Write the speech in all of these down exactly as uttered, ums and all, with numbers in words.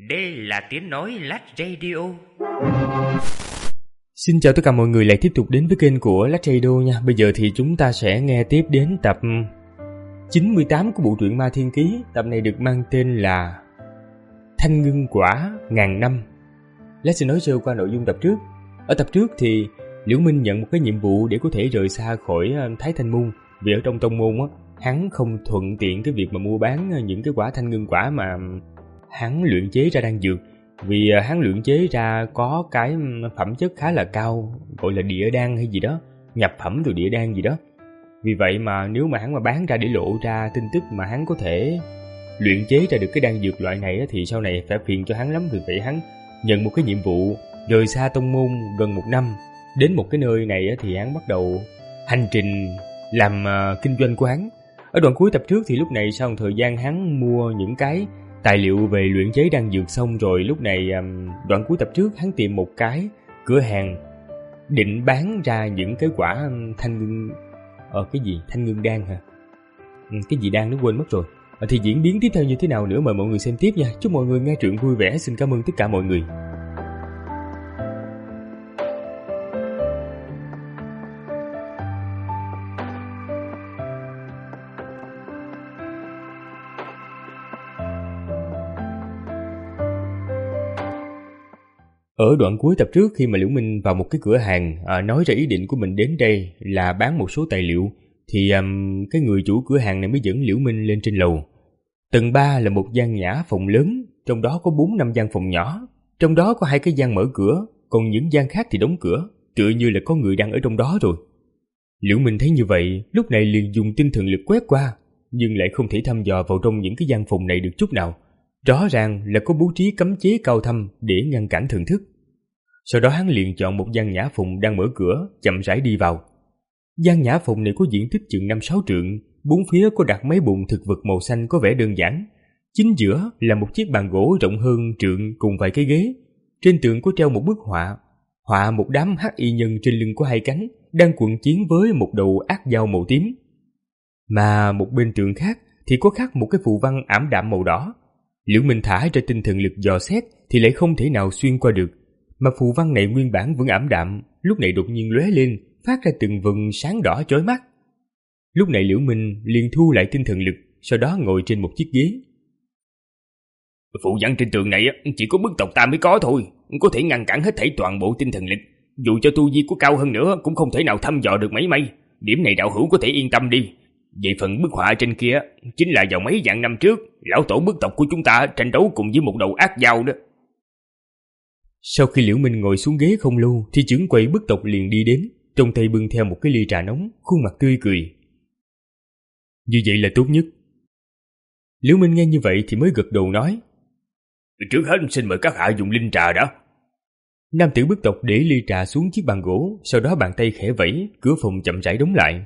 Đây là tiếng nói Lách Radio. Xin chào tất cả mọi người lại tiếp tục đến với kênh của Lách Radio nha. Bây giờ thì chúng ta sẽ nghe tiếp đến tập chín mươi tám của bộ truyện Ma Thiên Ký. Tập này được mang tên là Thanh Ngưng Quả Ngàn Năm. Lách sẽ nói sơ qua nội dung tập trước. Ở tập trước thì Liễu Minh nhận một cái nhiệm vụ để có thể rời xa khỏi Thái Thanh Môn. Vì ở trong tông môn á, hắn không thuận tiện cái việc mà mua bán những cái quả thanh ngưng quả mà hắn luyện chế ra đan dược. Vì hắn luyện chế ra có cái phẩm chất khá là cao, gọi là địa đan hay gì đó, nhập phẩm từ địa đan gì đó. Vì vậy mà nếu mà hắn mà bán ra để lộ ra tin tức mà hắn có thể luyện chế ra được cái đan dược loại này thì sau này phải phiền cho hắn lắm. Vì vậy hắn nhận một cái nhiệm vụ rời xa tông môn gần một năm. Đến một cái nơi này thì hắn bắt đầu hành trình làm uh, kinh doanh của hắn. Ở đoạn cuối tập trước thì lúc này sau một thời gian hắn mua những cái tài liệu về luyện chế đan dược xong rồi, lúc này um, đoạn cuối tập trước hắn tìm một cái cửa hàng định bán ra những cái quả um, thanh ngưng ờ cái gì thanh ngưng đan hả ừ, cái gì đan nó quên mất rồi. Ờ, thì diễn biến tiếp theo như thế nào nữa mời mọi người xem tiếp nha. Chúc mọi người nghe truyện vui vẻ. Xin cảm ơn tất cả mọi người. Ở đoạn cuối tập trước khi mà Liễu Minh vào một cái cửa hàng à, nói ra ý định của mình đến đây là bán một số tài liệu thì um, cái người chủ cửa hàng này mới dẫn Liễu Minh lên trên lầu. Tầng ba là một gian nhã phòng lớn, trong đó có bốn năm gian phòng nhỏ, trong đó có hai cái gian mở cửa, còn những gian khác thì đóng cửa, tựa như là có người đang ở trong đó rồi. Liễu Minh thấy như vậy, lúc này liền dùng tinh thần lực quét qua, nhưng lại không thể thăm dò vào trong những cái gian phòng này được chút nào. Rõ ràng là có bố trí cấm chế cao thâm để ngăn cản thần thức. Sau đó hắn liền chọn một gian nhã phòng đang mở cửa, chậm rãi đi vào. Gian nhã phòng này có diện tích chừng năm sáu trượng, bốn phía có đặt mấy bụng thực vật màu xanh có vẻ đơn giản. Chính giữa là một chiếc bàn gỗ rộng hơn trượng cùng vài cái ghế. Trên tường có treo một bức họa, họa một đám hắc y nhân trên lưng có hai cánh đang quận chiến với một đầu ác dao màu tím. Mà một bên tường khác thì có khắc một cái phù văn ảm đạm màu đỏ. Liễu Minh thả ra tinh thần lực dò xét thì lại không thể nào xuyên qua được, mà phù văn này nguyên bản vẫn ảm đạm, lúc này đột nhiên lóe lên, phát ra từng vầng sáng đỏ chói mắt. Lúc này Liễu Minh liền thu lại tinh thần lực, sau đó ngồi trên một chiếc ghế. Phù văn trên tường này chỉ có bức tộc ta mới có thôi, có thể ngăn cản hết thảy toàn bộ tinh thần lực. Dù cho tu vi của cao hơn nữa cũng không thể nào thăm dò được mấy may. Điểm này đạo hữu có thể yên tâm đi. Về phần bức họa trên kia, chính là vào mấy vạn năm trước, lão tổ bức tộc của chúng ta tranh đấu cùng với một đầu ác dao đó. Sau khi Liễu Minh ngồi xuống ghế không lâu thì trưởng quầy bức tộc liền đi đến, trong tay bưng theo một cái ly trà nóng, khuôn mặt tươi cười. Như vậy là tốt nhất. Liễu Minh nghe như vậy thì mới gật đầu nói: Trước hết xin mời các hạ dùng linh trà đã. Nam tử bức tộc để ly trà xuống chiếc bàn gỗ, sau đó bàn tay khẽ vẫy, cửa phòng chậm rãi đóng lại.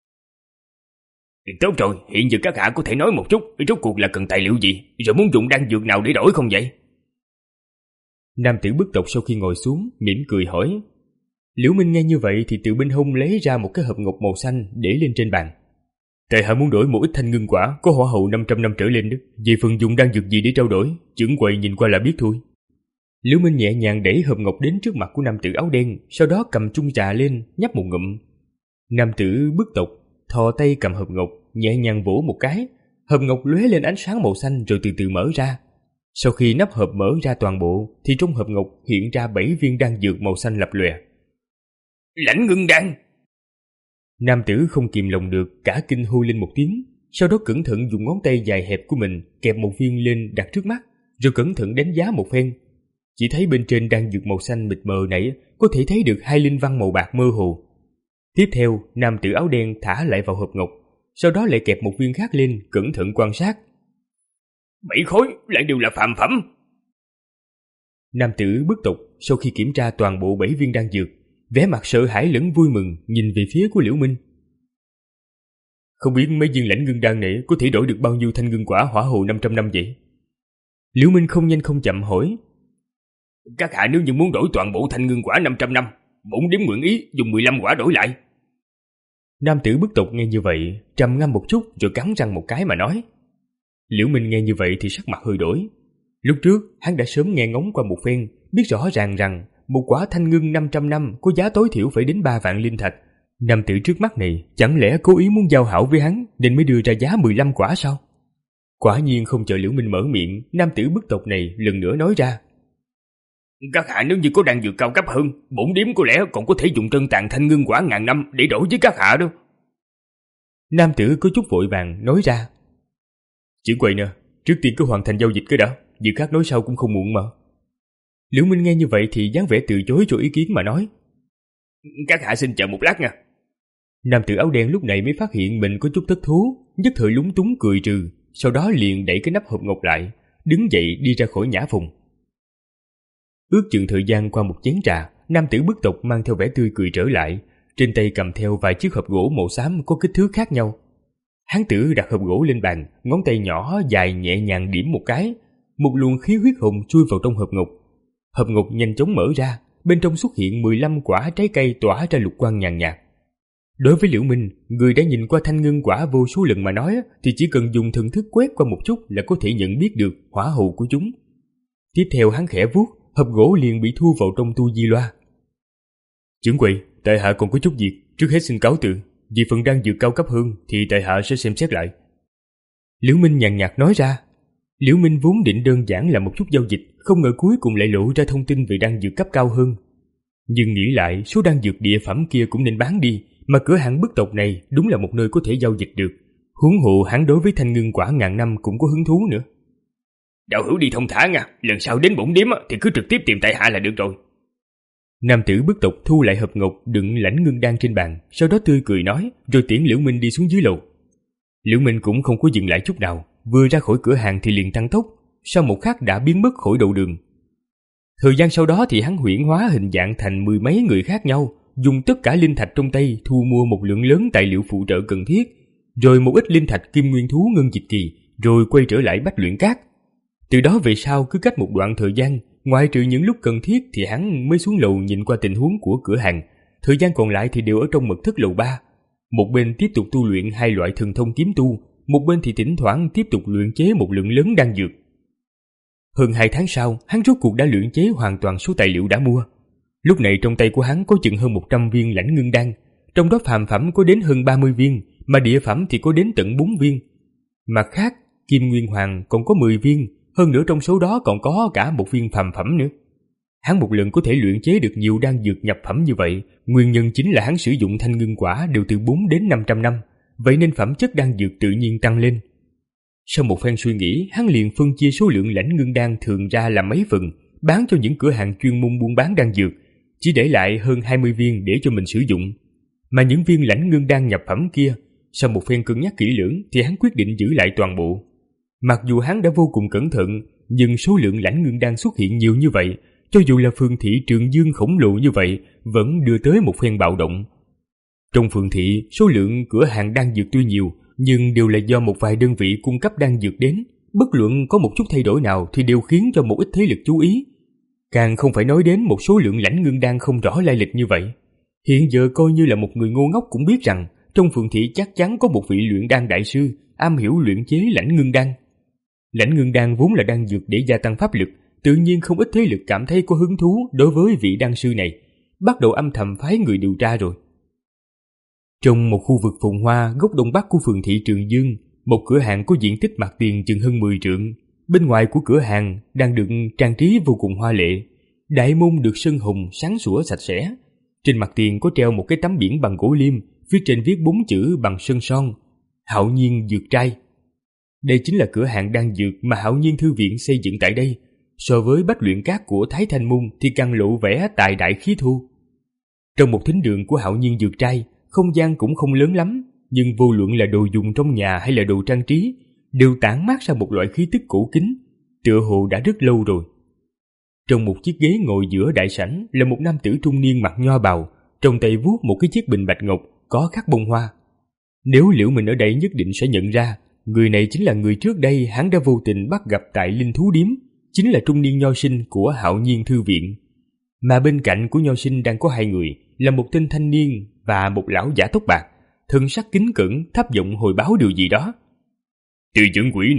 Tốt rồi, hiện giờ các hạ có thể nói một chút, rốt cuộc là cần tài liệu gì, rồi muốn dùng đan dược nào để đổi không vậy? Nam tử bức tộc sau khi ngồi xuống, mỉm cười hỏi. Liễu Minh nghe như vậy thì từ bên hông lấy ra một cái hộp ngọc màu xanh để lên trên bàn. Tại hạ muốn đổi một ít thanh ngưng quả, có hỏa hậu năm trăm năm trở lên đó. Về phần dùng đan dược gì để trao đổi, trưởng quầy nhìn qua là biết thôi. Liễu Minh nhẹ nhàng đẩy hộp ngọc đến trước mặt của nam tử áo đen, sau đó cầm chung trà lên, nhấp một ngụm. Nam tử bức tộc thò tay cầm hộp ngọc, nhẹ nhàng vỗ một cái, hộp ngọc lóe lên ánh sáng màu xanh rồi từ từ mở ra. Sau khi nắp hộp mở ra toàn bộ thì trong hộp ngọc hiện ra bảy viên đan dược màu xanh lập lòe. Lãnh ngưng đan! Nam tử không kìm lòng được, cả kinh hô lên một tiếng, sau đó cẩn thận dùng ngón tay dài hẹp của mình kẹp một viên lên đặt trước mắt, rồi cẩn thận đánh giá một phen. Chỉ thấy bên trên đan dược màu xanh mịt mờ này có thể thấy được hai linh văn màu bạc mơ hồ. Tiếp theo, nam tử áo đen thả lại vào hộp ngọc, sau đó lại kẹp một viên khác lên, cẩn thận quan sát. Bảy khối lại đều là phàm phẩm. Nam tử bức tộc sau khi kiểm tra toàn bộ bảy viên đan dược, vẻ mặt sợ hãi lẫn vui mừng nhìn về phía của Liễu Minh. Không biết mấy viên lãnh ngưng đan này có thể đổi được bao nhiêu thanh ngưng quả hỏa hồ năm trăm năm vậy? Liễu Minh không nhanh không chậm hỏi. Các hạ nếu như muốn đổi toàn bộ thanh ngưng quả năm trăm năm, bổn điếm nguyện ý dùng mười lăm quả đổi lại. Nam tử bức tộc nghe như vậy, trầm ngâm một chút rồi cắn răng một cái mà nói. Liễu Minh nghe như vậy thì sắc mặt hơi đổi. Lúc trước, hắn đã sớm nghe ngóng qua một phen, biết rõ ràng rằng một quả thanh ngưng năm trăm năm có giá tối thiểu phải đến ba vạn linh thạch. Nam tử trước mắt này chẳng lẽ cố ý muốn giao hảo với hắn nên mới đưa ra giá mười lăm quả sao? Quả nhiên không chờ Liễu Minh mở miệng, nam tử bức tộc này lần nữa nói ra: Các hạ nếu như có đan dược cao cấp hơn, bổn điếm có lẽ còn có thể dùng trân tàn thanh ngưng quả ngàn năm để đổi với các hạ đâu. Nam tử có chút vội vàng nói ra: Trưởng quầy nè, trước tiên cứ hoàn thành giao dịch cái đã, việc khác nói sau cũng không muộn mà. Liễu Minh nghe như vậy thì dáng vẻ từ chối cho ý kiến mà nói: Các hạ xin chờ một lát nha. Nam tử áo đen lúc này mới phát hiện mình có chút thất thú, nhất thời lúng túng cười trừ, sau đó liền đẩy cái nắp hộp ngọc lại, đứng dậy đi ra khỏi nhã phòng. Ước chừng thời gian qua một chén trà, nam tử bức tộc mang theo vẻ tươi cười trở lại, trên tay cầm theo vài chiếc hộp gỗ màu xám có kích thước khác nhau. Hán tử đặt hộp gỗ lên bàn, ngón tay nhỏ dài nhẹ nhàng điểm một cái, một luồng khí huyết hồn chui vào trong hộp ngọc. Hộp ngọc nhanh chóng mở ra, bên trong xuất hiện mười lăm quả trái cây tỏa ra lục quang nhàn nhạt. Đối với Liễu Minh, người đã nhìn qua thanh ngưng quả vô số lần mà nói, thì chỉ cần dùng thần thức quét qua một chút là có thể nhận biết được hỏa hầu của chúng. Tiếp theo hắn khẽ vuốt, hộp gỗ liền bị thu vào trong tu di loa. Trưởng quầy, tại hạ còn có chút việc, trước hết xin cáo từ. Vì phần đan dược cao cấp hơn thì tại hạ sẽ xem xét lại. Liễu Minh nhàn nhạt nói ra. Liễu Minh vốn định đơn giản là một chút giao dịch, không ngờ cuối cùng lại lộ ra thông tin về đan dược cấp cao hơn. Nhưng nghĩ lại, số đan dược địa phẩm kia cũng nên bán đi, mà cửa hàng bức tộc này đúng là một nơi có thể giao dịch được. Huống hộ hắn đối với thanh ngưng quả ngàn năm cũng có hứng thú nữa. Đạo hữu đi thông thả nha, lần sau đến bổn điếm thì cứ trực tiếp tìm tại hạ là được rồi. Nam tử bức tộc thu lại hộp ngọc đựng lãnh ngưng đan trên bàn, sau đó tươi cười nói, rồi tiễn Liễu Minh đi xuống dưới lầu. Liễu Minh cũng không có dừng lại chút nào, vừa ra khỏi cửa hàng thì liền tăng tốc, sau một khắc đã biến mất khỏi đầu đường. Thời gian sau đó thì hắn huyễn hóa hình dạng thành mười mấy người khác nhau, dùng tất cả linh thạch trong tay thu mua một lượng lớn tài liệu phụ trợ cần thiết, rồi một ít linh thạch kim nguyên thú ngân dịch kỳ, rồi quay trở lại Bách Luyện Cát. Từ đó về sau cứ cách một đoạn thời gian, ngoại trừ những lúc cần thiết thì hắn mới xuống lầu nhìn qua tình huống của cửa hàng, thời gian còn lại thì đều ở trong mật thất lầu ba. Một bên tiếp tục tu luyện hai loại thần thông kiếm tu, một bên thì thỉnh thoảng tiếp tục luyện chế một lượng lớn đan dược. Hơn hai tháng sau, hắn rốt cuộc đã luyện chế hoàn toàn số tài liệu đã mua. Lúc này trong tay của hắn có chừng hơn một trăm viên lãnh ngưng đan, trong đó phàm phẩm có đến hơn ba mươi viên, mà địa phẩm thì có đến tận bốn viên. Mặt khác, Kim Nguyên Hoàng còn có mười viên, hơn nữa trong số đó còn có cả một viên phàm phẩm nữa. Hắn một lần có thể luyện chế được nhiều đan dược nhập phẩm như vậy, nguyên nhân chính là hắn sử dụng thanh ngưng quả đều từ bốn đến năm trăm năm, vậy nên phẩm chất đan dược tự nhiên tăng lên. Sau một phen suy nghĩ, hắn liền phân chia số lượng lãnh ngưng đan thường ra làm mấy phần, bán cho những cửa hàng chuyên môn buôn bán đan dược, chỉ để lại hơn hai mươi viên để cho mình sử dụng. Mà những viên lãnh ngưng đan nhập phẩm kia, sau một phen cân nhắc kỹ lưỡng thì hắn quyết định giữ lại toàn bộ. Mặc dù hắn đã vô cùng cẩn thận, nhưng số lượng lãnh ngưng đan xuất hiện nhiều như vậy, cho dù là phường thị Trường Dương khổng lồ như vậy, vẫn đưa tới một phen bạo động. Trong phường thị, số lượng cửa hàng đan dược tuy nhiều, nhưng đều là do một vài đơn vị cung cấp đan dược đến, bất luận có một chút thay đổi nào thì đều khiến cho một ít thế lực chú ý. Càng không phải nói đến một số lượng lãnh ngưng đan không rõ lai lịch như vậy. Hiện giờ coi như là một người ngu ngốc cũng biết rằng, trong phường thị chắc chắn có một vị luyện đan đại sư, am hiểu luyện chế lãnh ngưng đan. Lãnh ngưng đan vốn là đan dược để gia tăng pháp lực, tự nhiên không ít thế lực cảm thấy có hứng thú đối với vị đan sư này, bắt đầu âm thầm phái người điều tra rồi. Trong một khu vực phồn hoa góc đông bắc của phường thị Trường Dương, một cửa hàng có diện tích mặt tiền chừng hơn mười trượng. Bên ngoài của cửa hàng đang được trang trí vô cùng hoa lệ, đại môn được sơn hồng sáng sủa sạch sẽ. Trên mặt tiền có treo một cái tấm biển bằng gỗ liêm, phía trên viết bốn chữ bằng sơn son: Hạo Nhiên Dược Trai. Đây chính là cửa hàng đan dược mà Hạo Nhiên Thư Viện xây dựng tại đây. So với Bách Luyện Cát của Thái Thanh Môn thì càng lộ vẻ tài đại khí thu. Trong một thính đường của Hạo Nhiên Dược Trai, không gian cũng không lớn lắm, nhưng vô luận là đồ dùng trong nhà hay là đồ trang trí, đều tản mát ra một loại khí tức cổ kính, tựa hồ đã rất lâu rồi. Trong một chiếc ghế ngồi giữa đại sảnh là một nam tử trung niên mặc nho bào, trong tay vuốt một cái chiếc bình bạch ngọc có khắc bông hoa. Nếu Liễu Minh ở đây nhất định sẽ nhận ra, người này chính là người trước đây hắn đã vô tình bắt gặp tại Linh Thú Điếm, chính là trung niên nho sinh của Hạo Nhiên Thư Viện. Mà bên cạnh của nho sinh đang có hai người, là một tên thanh niên và một lão giả tóc bạc, thân sắc kính cẩn thấp giọng hồi báo điều gì đó. Từ trưởng quỹ nè,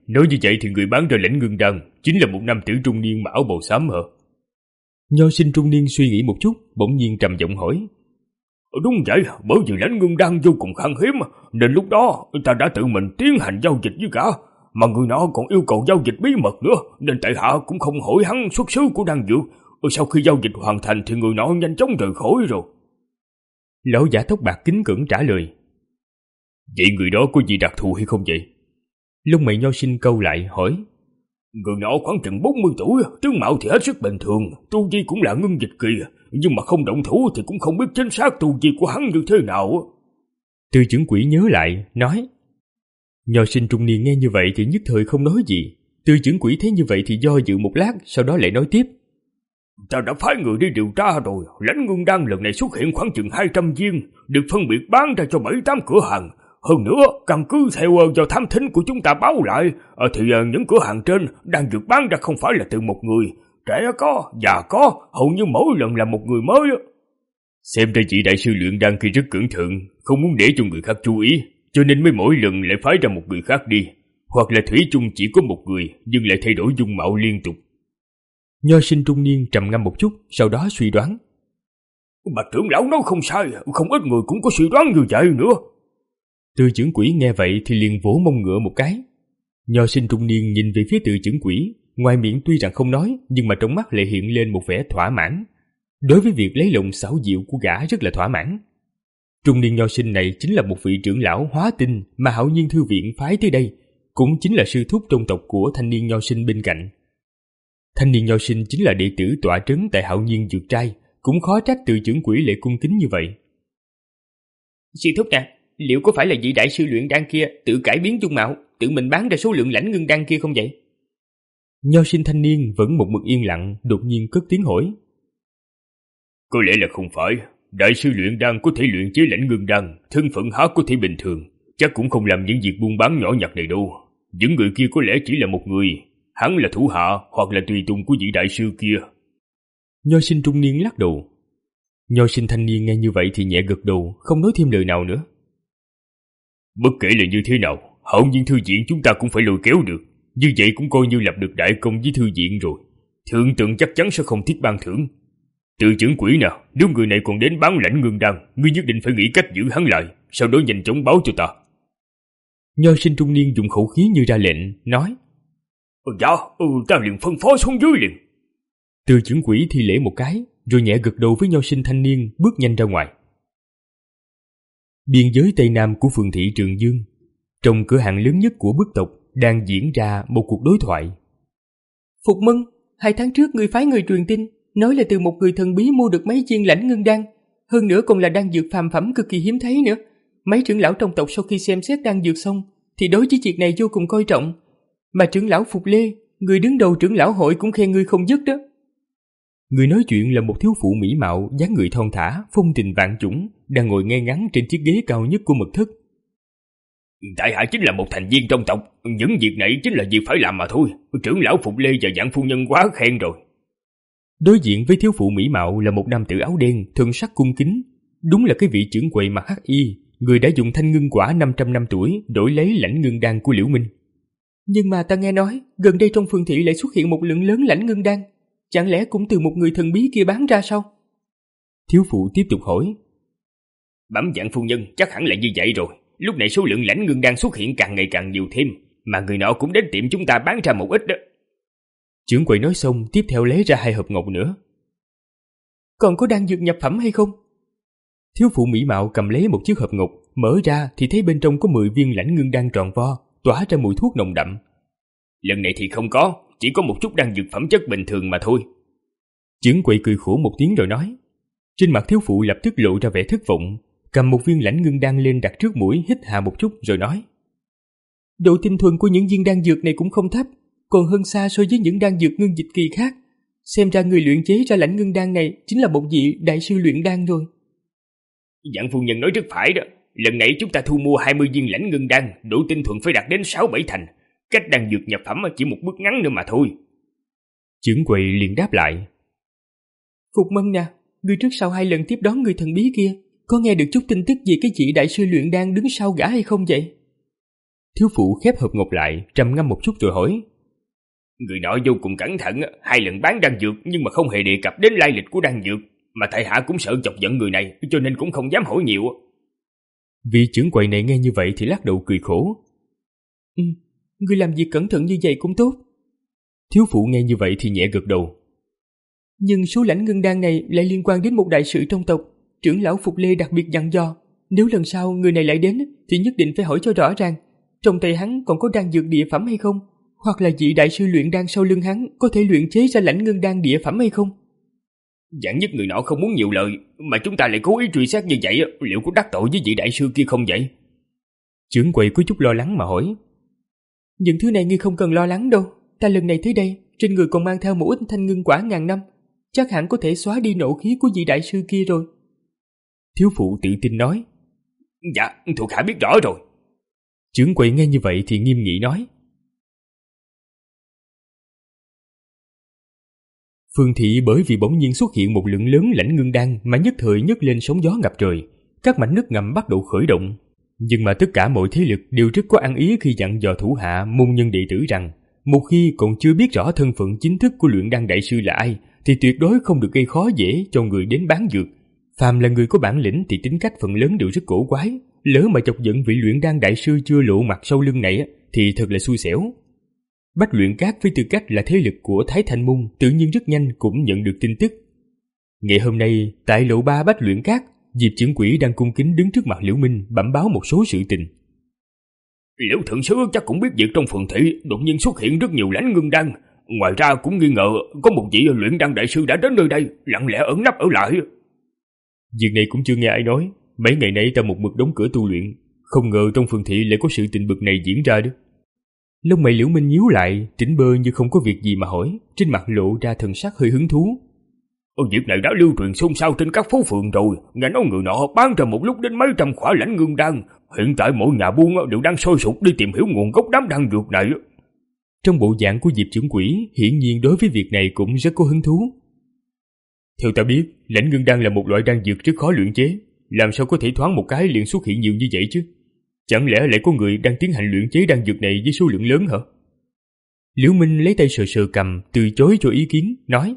nói như vậy thì người bán ra lãnh ngưng đan chính là một nam tử trung niên mặc áo màu xám hả? Nho sinh trung niên suy nghĩ một chút, bỗng nhiên trầm giọng hỏi. Đúng vậy, bởi vì lãnh ngưng đan vô cùng khan hiếm, nên lúc đó ta đã tự mình tiến hành giao dịch với cả, mà người nọ còn yêu cầu giao dịch bí mật nữa, nên tại hạ cũng không hỏi hắn xuất xứ của đan dược. Sau khi giao dịch hoàn thành thì người nọ nhanh chóng rời khỏi rồi. Lão giả tóc bạc kính cẩn trả lời. Vậy người đó có gì đặc thù hay không vậy? Lông mày nho sinh câu lại hỏi. Người nọ khoảng chừng bốn mươi tuổi, tướng mạo thì hết sức bình thường, tu vi cũng là ngưng dịch kỳ, nhưng mà không động thủ thì cũng không biết chính xác tu vi của hắn như thế nào. Từ trưởng quỹ nhớ lại, nói. Nho sinh trung niên nghe như vậy thì nhất thời không nói gì. Từ trưởng quỹ thấy như vậy thì do dự một lát, sau đó lại nói tiếp. Ta đã phái người đi điều tra rồi, lãnh ngưng đan lần này xuất hiện khoảng chừng hai trăm viên, được phân biệt bán ra cho bảy tám cửa hàng. Hơn nữa, căn cứ theo do thám thính của chúng ta báo lại, thì những cửa hàng trên đang được bán ra không phải là từ một người, trẻ có, già có, hầu như mỗi lần là một người mới. Xem ra chị đại sư luyện đan kia rất cẩn thận, không muốn để cho người khác chú ý, cho nên mới mỗi lần lại phái ra một người khác đi, hoặc là thủy chung chỉ có một người nhưng lại thay đổi dung mạo liên tục. Nho sinh trung niên trầm ngâm một chút, sau đó suy đoán. Bà trưởng lão nói không sai, không ít người cũng có suy đoán như vậy nữa. Từ trưởng quỹ nghe vậy thì liền vỗ mông ngựa một cái. Nho sinh trung niên nhìn về phía từ trưởng quỹ, ngoài miệng tuy rằng không nói, nhưng mà trong mắt lại hiện lên một vẻ thỏa mãn. Đối với việc lấy lòng xảo diệu của gã rất là thỏa mãn. Trung niên nho sinh này chính là một vị trưởng lão hóa tinh mà Hạo Nhiên thư viện phái tới đây, cũng chính là sư thúc trong tộc của thanh niên nho sinh bên cạnh. Thanh niên nho sinh chính là đệ tử tọa trấn tại Hạo Nhiên dược trai, cũng khó trách từ trưởng quỹ lại cung kính như vậy. Sư thúc nè, liệu có phải là vị đại sư luyện đan kia tự cải biến dung mạo, tự mình bán ra số lượng lãnh ngưng đan kia không vậy? Nho sinh thanh niên vẫn một mực yên lặng, đột nhiên cất tiếng hỏi. Có lẽ là không phải, đại sư luyện đan có thể luyện chế lãnh ngưng đan, thân phận há có thể bình thường, chắc cũng không làm những việc buôn bán nhỏ nhặt này đâu. Những người kia có lẽ chỉ là một người, hắn là thủ hạ hoặc là tùy tùng của vị đại sư kia. Nho sinh trung niên lắc đầu. Nho sinh thanh niên nghe như vậy thì nhẹ gật đầu, không nói thêm lời nào nữa. Bất kể là như thế nào, Hạo Nhiên thư viện chúng ta cũng phải lôi kéo được, như vậy cũng coi như lập được đại công với thư viện rồi. Thượng tượng chắc chắn sẽ không thiết ban thưởng. Từ trưởng quỹ nào, nếu người này còn đến bán lãnh ngưng đan, ngươi nhất định phải nghĩ cách giữ hắn lại, sau đó nhanh chóng báo cho ta. Nho sinh trung niên dùng khẩu khí như ra lệnh, nói. Ừ, dạ, ừ, ta liền phân phó xuống dưới liền. Từ trưởng quỹ thi lễ một cái, rồi nhẹ gật đầu với nho sinh thanh niên, bước nhanh ra ngoài. Biên giới Tây Nam của phường thị Trường Dương, trong cửa hàng lớn nhất của bức tộc đang diễn ra một cuộc đối thoại. Phục Mân, hai tháng trước người phái người truyền tin, nói là từ một người thần bí mua được mấy viên lãnh ngưng đan, hơn nữa còn là đan dược phàm phẩm cực kỳ hiếm thấy nữa. Mấy trưởng lão trong tộc sau khi xem xét đan dược xong thì đối với việc này vô cùng coi trọng, mà trưởng lão Phục Lê, người đứng đầu trưởng lão hội cũng khen ngươi không dứt đó. Người nói chuyện là một thiếu phụ mỹ mạo, dáng người thon thả, phong tình vạn chủng, đang ngồi ngay ngắn trên chiếc ghế cao nhất của mật thất. Tại hạ chính là một thành viên trong tộc, những việc này chính là việc phải làm mà thôi. Trưởng lão Phục Lê và dạng phu nhân quá khen rồi. Đối diện với thiếu phụ mỹ mạo là một nam tử áo đen, thân sắc cung kính, đúng là cái vị trưởng quầy mặc hắc y, người đã dùng thanh ngưng quả năm trăm năm tuổi đổi lấy lãnh ngưng đan của Liễu Minh. Nhưng mà ta nghe nói, gần đây trong phường thị lại xuất hiện một lượng lớn lãnh ngưng đan, chẳng lẽ cũng từ một người thần bí kia bán ra sao? Thiếu phụ tiếp tục hỏi. Bẩm dạng phu nhân, chắc hẳn là như vậy rồi. Lúc này số lượng lãnh ngưng đan xuất hiện càng ngày càng nhiều thêm, mà người nọ cũng đến tiệm chúng ta bán ra một ít đó. Trưởng quầy nói xong, tiếp theo lấy ra hai hộp ngọc nữa. Còn có đan dược nhập phẩm hay không? Thiếu phụ mỹ mạo cầm lấy một chiếc hộp ngọc, mở ra thì thấy bên trong có mười viên lãnh ngưng đan tròn vo, tỏa ra mùi thuốc nồng đậm. Lần này thì không có, chỉ có một chút đan dược phẩm chất bình thường mà thôi. Trưởng quầy cười khổ một tiếng rồi nói. Trên mặt thiếu phụ lập tức lộ ra vẻ thất vọng, cầm một viên lãnh ngưng đan lên đặt trước mũi, hít hà một chút rồi nói. Độ tinh thuần của những viên đan dược này cũng không thấp, còn hơn xa so với những đan dược ngưng dịch kỳ khác. Xem ra người luyện chế ra lãnh ngưng đan này chính là một vị đại sư luyện đan rồi. Dạng phu nhân nói rất phải đó. Lần này chúng ta thu mua hai mươi viên lãnh ngưng đan, độ tinh thuần phải đạt đến sáu bảy thành. Cách đan dược nhập phẩm chỉ một bước ngắn nữa mà thôi. Trưởng quầy liền đáp lại. Phục Mân nè, người trước sau hai lần tiếp đón người thần bí kia, có nghe được chút tin tức về cái vị đại sư luyện đan đứng sau gã hay không vậy? Thiếu phụ khép hộp ngọc lại, trầm ngâm một chút rồi hỏi. Người nọ vô cùng cẩn thận, hai lần bán đan dược nhưng mà không hề đề cập đến lai lịch của đan dược, mà tại hạ cũng sợ chọc giận người này, cho nên cũng không dám hỏi nhiều. Vị trưởng quầy này nghe như vậy thì lắc đầu cười khổ. Ừ, người làm việc cẩn thận như vậy cũng tốt. Thiếu phụ nghe như vậy thì nhẹ gật đầu. Nhưng số lãnh ngưng đan này lại liên quan đến một đại sự trong tộc. Trưởng lão Phục Lê đặc biệt dặn dò, nếu lần sau người này lại đến thì nhất định phải hỏi cho rõ ràng, trong tay hắn còn có đan dược địa phẩm hay không, hoặc là vị đại sư luyện đan sau lưng hắn có thể luyện chế ra lãnh ngưng đan địa phẩm hay không. Dạng nhất người nọ không muốn nhiều lời, mà chúng ta lại cố ý truy sát như vậy, liệu có đắc tội với vị đại sư kia không vậy? Trưởng quầy có chút lo lắng mà hỏi. Những thứ này ngươi không cần lo lắng đâu, ta lần này tới đây trên người còn mang theo một ít thanh ngưng quả ngàn năm, chắc hẳn có thể xóa đi nộ khí của vị đại sư kia rồi. Thiếu phụ tự tin nói. Dạ, thuộc hạ biết rõ rồi. Trưởng quầy nghe như vậy thì nghiêm nghị nói. Phương thị bởi vì bỗng nhiên xuất hiện một lượng lớn lãnh ngưng đan mà nhất thời nhấc lên sóng gió ngập trời, các mảnh nước ngầm bắt đầu khởi động. Nhưng mà tất cả mọi thế lực đều rất có ăn ý khi dặn dò thủ hạ môn nhân đệ tử rằng, một khi còn chưa biết rõ thân phận chính thức của luyện đan đại sư là ai, thì tuyệt đối không được gây khó dễ cho người đến bán dược. Phàm là người có bản lĩnh thì tính cách phần lớn đều rất cổ quái, lỡ mà chọc giận vị luyện đan đại sư chưa lộ mặt sau lưng này thì thật là xui xẻo. Bách Luyện Các với tư cách là thế lực của Thái Thanh Môn tự nhiên rất nhanh cũng nhận được tin tức. Ngày hôm nay, tại lộ ba Bách Luyện Các, Diệp trưởng quỹ đang cung kính đứng trước mặt Liễu Minh bẩm báo một số sự tình. Liễu thượng sứ chắc cũng biết việc trong phường thị đột nhiên xuất hiện rất nhiều lãnh ngưng đan, ngoài ra cũng nghi ngờ có một vị luyện đan đại sư đã đến nơi đây, lặng lẽ ẩn nấp ở lại. Việc này cũng chưa nghe ai nói, mấy ngày nay ta một mực đóng cửa tu luyện, không ngờ trong phường thị lại có sự tình bực này diễn ra đó. Lông mày Liễu Minh nhíu lại, tỉnh bơ như không có việc gì mà hỏi, trên mặt lộ ra thần sắc hơi hứng thú. Ở việc này đã lưu truyền xôn xao trên các phố phường rồi, nghe nói người nọ bán ra một lúc đến mấy trăm khỏa lãnh ngưng đan, hiện tại mỗi nhà buôn đều đang sôi sục đi tìm hiểu nguồn gốc đám đan dược này. Trong bộ dạng của Diệp trưởng quỹ, hiển nhiên đối với việc này cũng rất có hứng thú. Theo ta biết, lãnh ngưng đan là một loại đan dược rất khó luyện chế, làm sao có thể thoáng một cái liền xuất hiện nhiều như vậy chứ? Chẳng lẽ lại có người đang tiến hành luyện chế đan dược này với số lượng lớn hả? Liễu Minh lấy tay sờ sờ cằm, từ chối cho ý kiến, nói.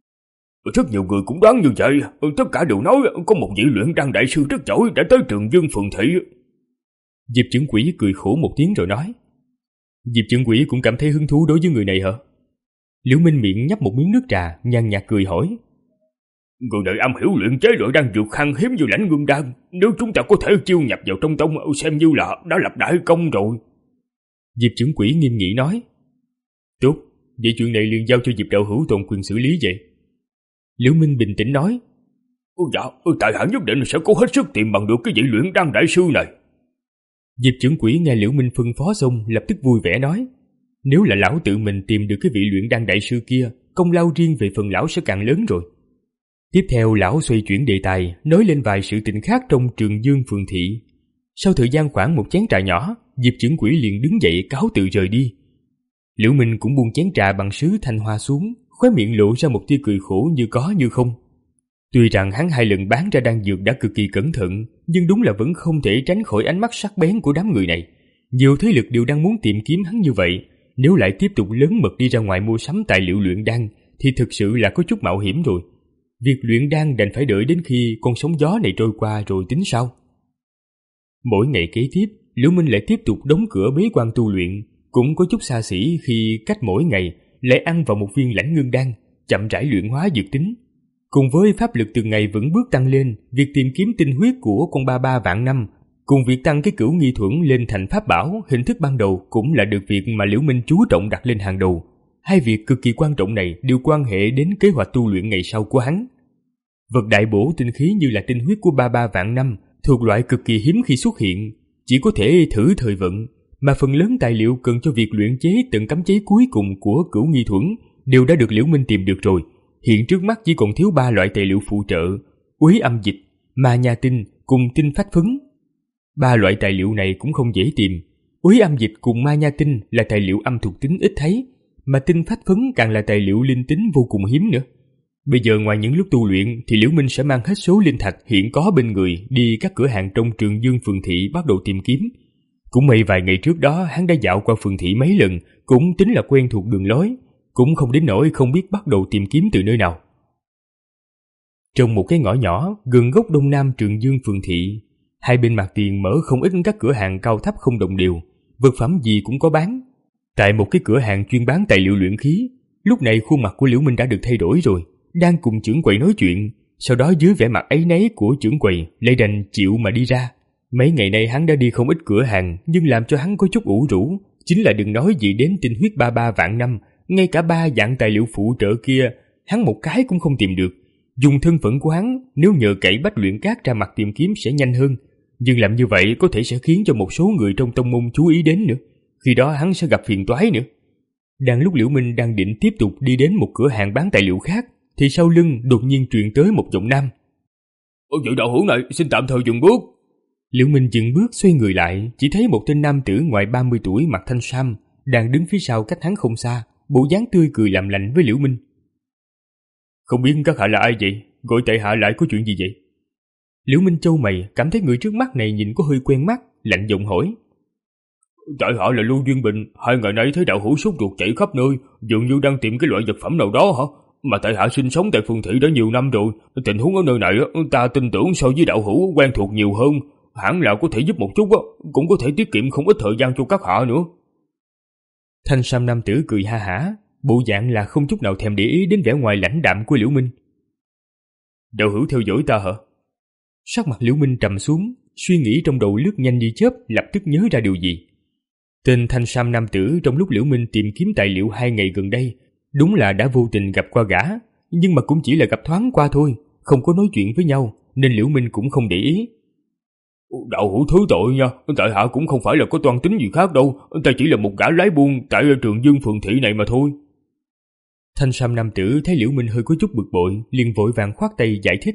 Rất nhiều người cũng đoán như vậy, tất cả đều nói có một vị luyện đan đại sư rất giỏi đã tới Trường Dương phường thị. Diệp trưởng quỹ cười khổ một tiếng rồi nói. Diệp trưởng quỹ cũng cảm thấy hứng thú đối với người này hả? Liễu Minh miệng nhấp một miếng nước trà, nhàn nhạt cười hỏi. Người này am hiểu luyện chế loại đan dược khan hiếm như lãnh ngưng đan, nếu chúng ta có thể chiêu nhập vào trong tông xem như là đã lập đại công rồi. Diệp trưởng quỹ nghiêm nghị nói. Tốt, vậy chuyện này liền giao cho Diệp đạo hữu toàn quyền xử lý vậy. Liễu Minh bình tĩnh nói. Dạ, tại hạ nhất định sẽ cố hết sức tìm bằng được cái vị luyện đan đại sư này. Diệp trưởng quỹ nghe Liễu Minh phân phó xong lập tức vui vẻ nói. Nếu là lão tự mình tìm được cái vị luyện đan đại sư kia, công lao riêng về phần lão sẽ càng lớn rồi. Tiếp theo lão xoay chuyển đề tài, nói lên vài sự tình khác trong Trường Dương phường thị. Sau thời gian khoảng một chén trà nhỏ, Diệp trưởng quỹ liền đứng dậy cáo từ rời đi. Liễu Minh cũng buông chén trà bằng sứ thanh hoa xuống, khóe miệng lộ ra một tia cười khổ như có như không. Tuy rằng hắn hai lần bán ra đan dược đã cực kỳ cẩn thận, nhưng đúng là vẫn không thể tránh khỏi ánh mắt sắc bén của đám người này. Nhiều thế lực đều đang muốn tìm kiếm hắn như vậy, nếu lại tiếp tục lớn mật đi ra ngoài mua sắm tài liệu luyện đan thì thực sự là có chút mạo hiểm rồi. Việc luyện đan đành phải đợi đến khi con sóng gió này trôi qua rồi tính sau. Mỗi ngày kế tiếp, Liễu Minh lại tiếp tục đóng cửa bế quan tu luyện, cũng có chút xa xỉ khi cách mỗi ngày lại ăn vào một viên lãnh ngưng đan, chậm rãi luyện hóa dược tính. Cùng với pháp lực từng ngày vững bước tăng lên, việc tìm kiếm tinh huyết của con ba ba vạn năm, cùng việc tăng cái cửu nghi thuẫn lên thành pháp bảo hình thức ban đầu cũng là được việc mà Liễu Minh chú trọng đặt lên hàng đầu. Hai việc cực kỳ quan trọng này đều quan hệ đến kế hoạch tu luyện ngày sau của hắn. Vật đại bổ tinh khí như là tinh huyết của ba ba vạn năm thuộc loại cực kỳ hiếm khi xuất hiện, chỉ có thể thử thời vận, mà phần lớn tài liệu cần cho việc luyện chế từng cấm chế cuối cùng của cửu nghi thuẫn đều đã được Liễu Minh tìm được rồi. Hiện trước mắt chỉ còn thiếu ba loại tài liệu phụ trợ: uế âm dịch, ma nha tinh cùng tinh phách phấn. Ba loại tài liệu này cũng không dễ tìm. Uế âm dịch cùng ma nha tinh là tài liệu âm thuộc tính ít thấy, mà tinh phách phấn càng là tài liệu linh tính vô cùng hiếm nữa. Bây giờ ngoài những lúc tu luyện thì Liễu Minh sẽ mang hết số linh thạch hiện có bên người đi các cửa hàng trong Trường Dương phường thị bắt đầu tìm kiếm. Cũng may vài ngày trước đó hắn đã dạo qua phường thị mấy lần, cũng tính là quen thuộc đường lối, cũng không đến nỗi không biết bắt đầu tìm kiếm từ nơi nào. Trong một cái ngõ nhỏ gần góc đông nam Trường Dương phường thị, hai bên mặt tiền mở không ít các cửa hàng cao thấp không đồng đều, vật phẩm gì cũng có bán. Tại một cái cửa hàng chuyên bán tài liệu luyện khí, lúc này khuôn mặt của Liễu Minh đã được thay đổi rồi, đang cùng trưởng quầy nói chuyện, sau đó dưới vẻ mặt áy náy của trưởng quầy lại đành chịu mà đi ra. Mấy ngày nay hắn đã đi không ít cửa hàng, nhưng làm cho hắn có chút ủ rũ chính là đừng nói gì đến tinh huyết ba ba vạn năm, ngay cả ba dạng tài liệu phụ trợ kia hắn một cái cũng không tìm được. Dùng thân phận của hắn, nếu nhờ cậy bách luyện cát ra mặt tìm kiếm sẽ nhanh hơn, nhưng làm như vậy có thể sẽ khiến cho một số người trong tông môn chú ý đến nữa, khi đó hắn sẽ gặp phiền toái nữa. Đang lúc Liễu Minh đang định tiếp tục đi đến một cửa hàng bán tài liệu khác, thì sau lưng đột nhiên truyền tới một giọng nam. Ôi, vị đạo hữu này xin tạm thời dừng bước. Liễu Minh dừng bước xoay người lại, chỉ thấy một tên nam tử ngoài ba mươi tuổi mặc thanh sam đang đứng phía sau cách hắn không xa, bộ dáng tươi cười làm lành với Liễu Minh. Không biết các hạ là ai vậy? Gọi tại hạ lại có chuyện gì vậy? Liễu Minh chau mày, cảm thấy người trước mắt này nhìn có hơi quen mắt, lạnh giọng hỏi. Tại hạ là Lưu Duyên Bình, hai ngày nay thấy đạo hữu sốt ruột chạy khắp nơi, dường như đang tìm cái loại vật phẩm nào đó hả? Mà tại hạ sinh sống tại phường thị đã nhiều năm rồi, tình huống ở nơi này ta tin tưởng so với đạo hữu quen thuộc nhiều hơn, hẳn là có thể giúp một chút, cũng có thể tiết kiệm không ít thời gian cho các hạ nữa. Thanh sam nam tử cười ha hả, bộ dạng là không chút nào thèm để ý đến vẻ ngoài lãnh đạm của Liễu Minh. Đạo hữu theo dõi ta hả? Sắc mặt Liễu Minh trầm xuống, suy nghĩ trong đầu lướt nhanh như chớp, lập tức nhớ ra điều gì. Tên thanh sam nam tử trong lúc Liễu Minh tìm kiếm tài liệu hai ngày gần đây, đúng là đã vô tình gặp qua gã, nhưng mà cũng chỉ là gặp thoáng qua thôi, không có nói chuyện với nhau, nên Liễu Minh cũng không để ý. Đạo hữu thứ tội nha, tại hạ cũng không phải là có toan tính gì khác đâu, ta chỉ là một gã lái buôn tại Trường Dương phường thị này mà thôi. Thanh sam nam tử thấy Liễu Minh hơi có chút bực bội, liền vội vàng khoát tay giải thích.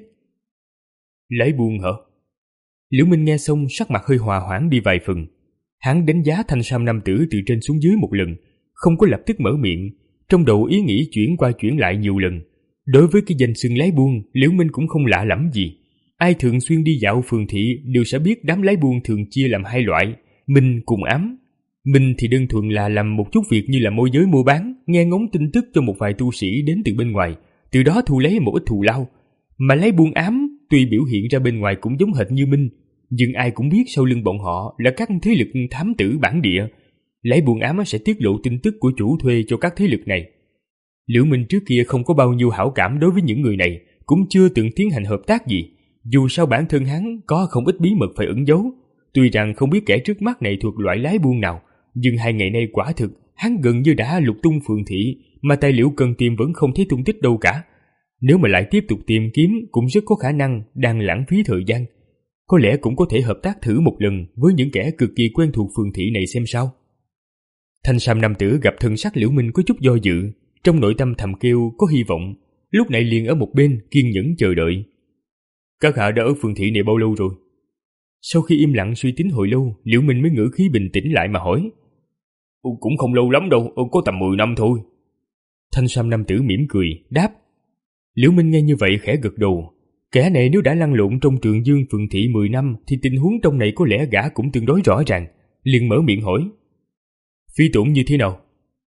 Lái buôn hả? Liễu Minh nghe xong sắc mặt hơi hòa hoãn đi vài phần. Hắn đánh giá thanh sam nam tử từ trên xuống dưới một lần, không có lập tức mở miệng, trong đầu ý nghĩ chuyển qua chuyển lại nhiều lần. Đối với cái danh xưng lái buôn, Liễu Minh cũng không lạ lẫm gì. Ai thường xuyên đi dạo phường thị đều sẽ biết đám lái buôn thường chia làm hai loại, minh cùng ám. Minh thì đơn thuần là làm một chút việc như là môi giới mua bán, nghe ngóng tin tức cho một vài tu sĩ đến từ bên ngoài, từ đó thu lấy một ít thù lao. Mà lái buôn ám tuy biểu hiện ra bên ngoài cũng giống hệt như minh, nhưng ai cũng biết sau lưng bọn họ là các thế lực thám tử bản địa. Lái buôn ám sẽ tiết lộ tin tức của chủ thuê cho các thế lực này. Liễu Minh trước kia không có bao nhiêu hảo cảm đối với những người này, cũng chưa từng tiến hành hợp tác gì. Dù sao bản thân hắn có không ít bí mật phải ẩn giấu, tuy rằng không biết kẻ trước mắt này thuộc loại lái buôn nào, nhưng hai ngày nay quả thực hắn gần như đã lục tung phường thị, mà tài liệu cần tìm vẫn không thấy tung tích đâu cả. Nếu mà lại tiếp tục tìm kiếm cũng rất có khả năng đang lãng phí thời gian. Có lẽ cũng có thể hợp tác thử một lần với những kẻ cực kỳ quen thuộc phường thị này xem sao. Thanh sam nam tử gặp thân sắc Liễu Minh có chút do dự, trong nội tâm thầm kêu có hy vọng, lúc này liền ở một bên kiên nhẫn chờ đợi. Các hạ đã ở phường thị này bao lâu rồi? Sau khi im lặng suy tính hồi lâu, Liễu Minh mới ngữ khí bình tĩnh lại mà hỏi. Cũng không lâu lắm đâu, có tầm mười năm thôi. Thanh sam nam tử mỉm cười, đáp. Liễu Minh nghe như vậy khẽ gật đầu. Kẻ này nếu đã lăn lộn trong Trường Dương phường thị mười năm thì tình huống trong này có lẽ gã cũng tương đối rõ ràng, liền mở miệng hỏi. Phí tổn như thế nào?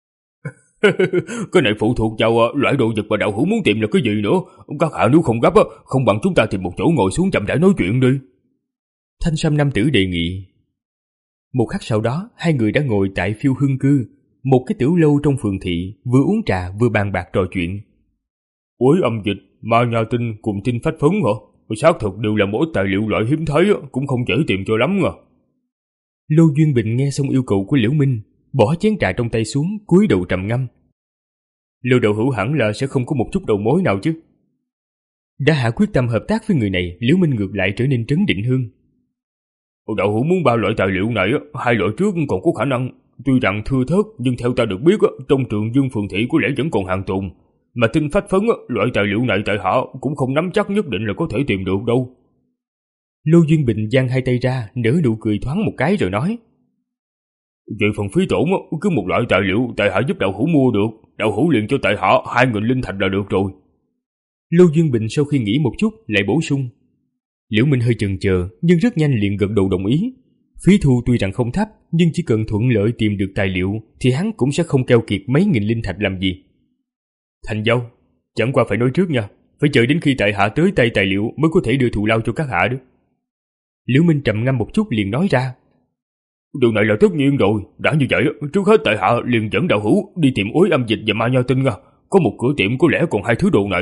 Cái này phụ thuộc vào loại đồ vật mà đạo hữu muốn tìm là cái gì nữa. Các hạ nếu không gấp, không bằng chúng ta tìm một chỗ ngồi xuống chậm rãi nói chuyện đi. Thanh sam nam tử đề nghị. Một khắc sau đó, hai người đã ngồi tại Phiêu Hương Cư, một cái tiểu lâu trong phường thị, vừa uống trà vừa bàn bạc trò chuyện. Quế âm dịch, ma nha tinh cùng tinh phách phấn hả? Xác thực đều là mỗi tài liệu loại hiếm thấy, cũng không dễ tìm cho lắm à. Lô Duyên Bình nghe xong yêu cầu của Liễu Minh, bỏ chén trà trong tay xuống, cúi đầu trầm ngâm. Lô đạo hữu hẳn là sẽ không có một chút đầu mối nào chứ? Đã hạ quyết tâm hợp tác với người này, Liễu Minh ngược lại trở nên trấn định hơn. Đạo hữu muốn ba loại tài liệu này, hai loại trước còn có khả năng, tuy rằng thưa thớt, nhưng theo ta được biết trong Trường Dương phường thị có lẽ vẫn còn hàng tồn. Mà tinh phách phấn, loại tài liệu này tại hạ cũng không nắm chắc nhất định là có thể tìm được đâu. Lô Duyên Bình giang hai tay ra, nở nụ cười thoáng một cái rồi nói. Về phần phí tổn, cứ một loại tài liệu tại hạ giúp đạo hữu mua được, đạo hữu liền cho tại hạ hai nghìn linh thạch là được rồi. Lô Duyên Bình sau khi nghĩ một chút lại bổ sung. Liễu Minh hơi chần chờ nhưng rất nhanh liền gật đầu đồng ý. Phí thu tuy rằng không thấp, nhưng chỉ cần thuận lợi tìm được tài liệu thì hắn cũng sẽ không keo kiệt mấy nghìn linh thạch làm gì. Thành Dâu, chẳng qua phải nói trước nha, phải chờ đến khi tại hạ tới tay tài liệu mới có thể đưa thù lao cho các hạ đó. Liễu Minh trầm ngâm một chút liền nói ra. Điều này là tất nhiên rồi, đã như vậy, trước hết tại hạ liền dẫn đạo hữu đi tìm Ối Âm Dịch và Ma Nha Tinh nha, có một cửa tiệm có lẽ còn hai thứ đồ này.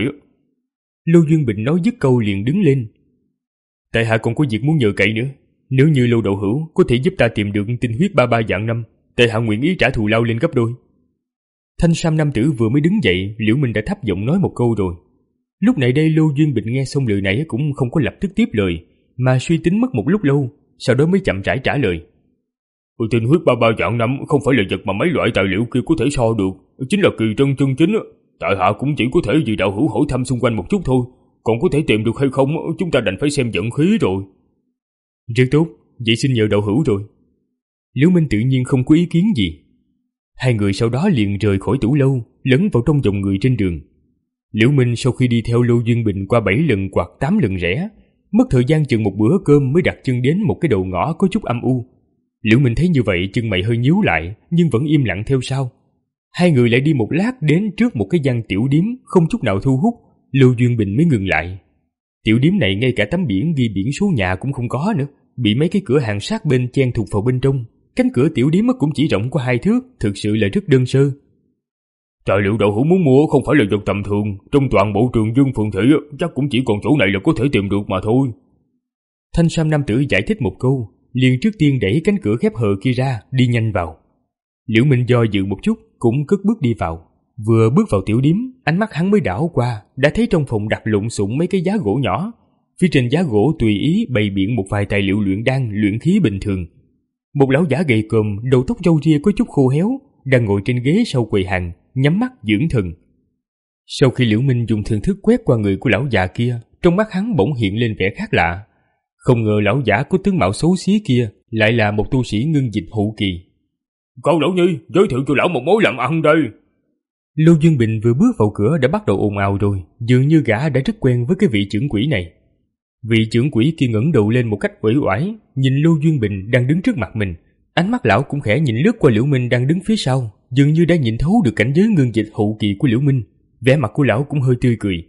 Lô Duyên Bình nói dứt câu liền đứng lên. Tại hạ còn có việc muốn nhờ cậy nữa, nếu như Lô đạo hữu có thể giúp ta tìm được tinh huyết ba ba vạn năm, tại hạ nguyện ý trả thù lao lên gấp đôi. Thanh Sam nam tử vừa mới đứng dậy, Liễu Minh đã thấp giọng nói một câu rồi. Lúc này đây Lô Duyên Bình nghe xong lời này cũng không có lập tức tiếp lời, mà suy tính mất một lúc lâu, sau đó mới chậm rãi trả lời. Tinh huyết ba ba vạn năm không phải là vật mà mấy loại tài liệu kia có thể so được, chính là kỳ trân chân chính. Tại hạ cũng chỉ có thể vì đạo hữu hỏi thăm xung quanh một chút thôi, còn có thể tìm được hay không chúng ta đành phải xem vận khí rồi. Rất tốt, vậy xin nhờ đạo hữu rồi. Liễu Minh tự nhiên không có ý kiến gì. Hai người sau đó liền rời khỏi tủ lâu, lẫn vào trong dòng người trên đường. Liễu Minh sau khi đi theo Lô Duyên Bình qua bảy lần hoặc tám lần rẽ, mất thời gian chừng một bữa cơm mới đặt chân đến một cái đầu ngõ có chút âm u. Liễu Minh thấy như vậy chân mày hơi nhíu lại, nhưng vẫn im lặng theo sau. Hai người lại đi một lát đến trước một cái gian tiểu điếm không chút nào thu hút, Lô Duyên Bình mới ngừng lại. Tiểu điếm này ngay cả tấm biển ghi biển số nhà cũng không có nữa, bị mấy cái cửa hàng sát bên chen thục vào bên trong. Cánh cửa tiểu điếm cũng chỉ rộng có hai thước, thực sự là rất đơn sơ. Tài liệu đạo hữu muốn mua không phải là vật tầm thường, trong toàn bộ Trường Dương phường thị chắc cũng chỉ còn chỗ này là có thể tìm được mà thôi. Thanh Sam nam tử giải thích một câu, liền trước tiên đẩy cánh cửa khép hờ kia ra, đi nhanh vào. Liễu Minh do dự một chút, cũng cất bước đi vào. Vừa bước vào tiểu điếm, ánh mắt hắn mới đảo qua, đã thấy trong phòng đặt lộn xộn mấy cái giá gỗ nhỏ. Phía trên giá gỗ tùy ý bày biện một vài tài liệu luyện đan, luyện khí bình thường. Một lão giả gầy còm, đầu tóc râu ria có chút khô héo, đang ngồi trên ghế sau quầy hàng, nhắm mắt dưỡng thần. Sau khi Liễu Minh dùng thần thức quét qua người của lão già kia, trong mắt hắn bỗng hiện lên vẻ khác lạ. Không ngờ lão giả có tướng mạo xấu xí kia lại là một tu sĩ ngưng dịch hậu kỳ. Cậu lão Nhi, giới thiệu cho lão một mối làm ăn đây. Lô Duyên Bình vừa bước vào cửa đã bắt đầu ồn ào rồi, dường như gã đã rất quen với cái vị trưởng quỹ này. Vị trưởng quỹ kia ngẩng đầu lên một cách uể oải, nhìn Lô Duyên Bình đang đứng trước mặt mình. Ánh mắt lão cũng khẽ nhìn lướt qua Liễu Minh đang đứng phía sau, dường như đã nhìn thấu được cảnh giới ngưng dịch hậu kỳ của Liễu Minh. Vẻ mặt của lão cũng hơi tươi cười.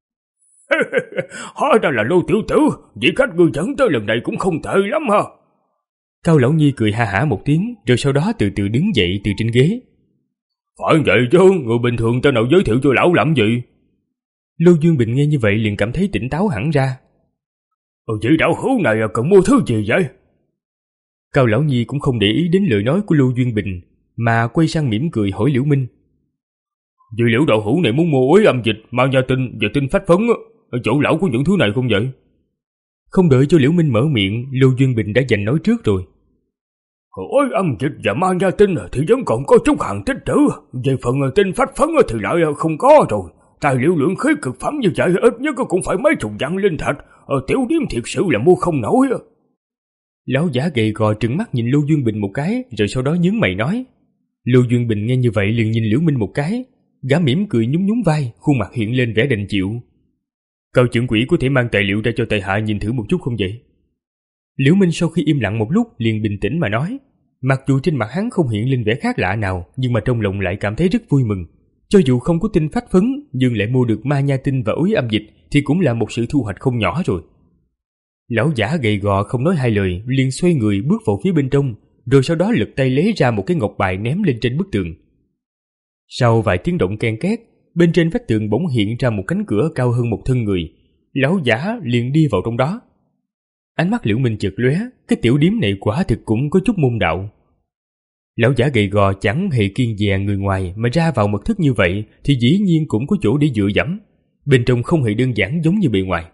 Hóa ra là Lô tiểu tử, vị khách ngươi dẫn tới lần này cũng không tệ lắm ha. Cao Lão Nhi cười ha hả một tiếng, rồi sau đó từ từ đứng dậy từ trên ghế. Phải vậy chứ, người bình thường ta nào giới thiệu cho lão làm gì? Lô Duyên Bình nghe như vậy liền cảm thấy tỉnh táo hẳn ra. Ừ, vị đạo hữu này cần mua thứ gì vậy? Cao Lão Nhi cũng không để ý đến lời nói của Lô Duyên Bình, mà quay sang mỉm cười hỏi Liễu Minh. Vị Liễu đạo hữu này muốn mua Ối Âm Dịch, Ma Nha Tinh và Tinh Phách Phấn, ở chỗ lão có những thứ này không vậy? Không đợi cho Liễu Minh mở miệng, Lô Duyên Bình đã giành nói trước rồi. Ối Âm Dịch và Ma Nha Tinh thì vẫn còn có chút hàng tích trữ, về phần Tinh Phách Phấn thì lại không có rồi. Tài liệu luyện khí cực phẩm như vậy ít nhất cũng phải mấy chục vạn linh thạch, ở tiểu điếm thiệt sự là mua không nổi. Lão giả gầy gò trừng mắt nhìn Lô Duyên Bình một cái, rồi sau đó nhướng mày nói. Lô Duyên Bình nghe như vậy liền nhìn Liễu Minh một cái, gã mỉm cười nhún nhún vai, khuôn mặt hiện lên vẻ đành chịu. Cao trưởng quỹ có thể mang tài liệu ra cho tại hạ nhìn thử một chút không vậy? Liễu Minh sau khi im lặng một lúc liền bình tĩnh mà nói. Mặc dù trên mặt hắn không hiện lên vẻ khác lạ nào, nhưng mà trong lòng lại cảm thấy rất vui mừng. Cho dù không có Tinh Phách Phấn, nhưng lại mua được Ma Nha Tinh và Ối Âm Dịch thì cũng là một sự thu hoạch không nhỏ rồi. Lão giả gầy gò không nói hai lời, liền xoay người bước vào phía bên trong, rồi sau đó lật tay lấy ra một cái ngọc bài ném lên trên bức tường. Sau vài tiếng động ken két, bên trên vách tường bỗng hiện ra một cánh cửa cao hơn một thân người. Lão giả liền đi vào trong đó. Ánh mắt Liễu Minh chợt lóe, cái tiểu điếm này quả thực cũng có chút môn đạo. Lão giả gầy gò chẳng hề kiêng dè người ngoài mà ra vào mật thất như vậy thì dĩ nhiên cũng có chỗ để dựa dẫm. Bên trong không hề đơn giản giống như bề ngoài.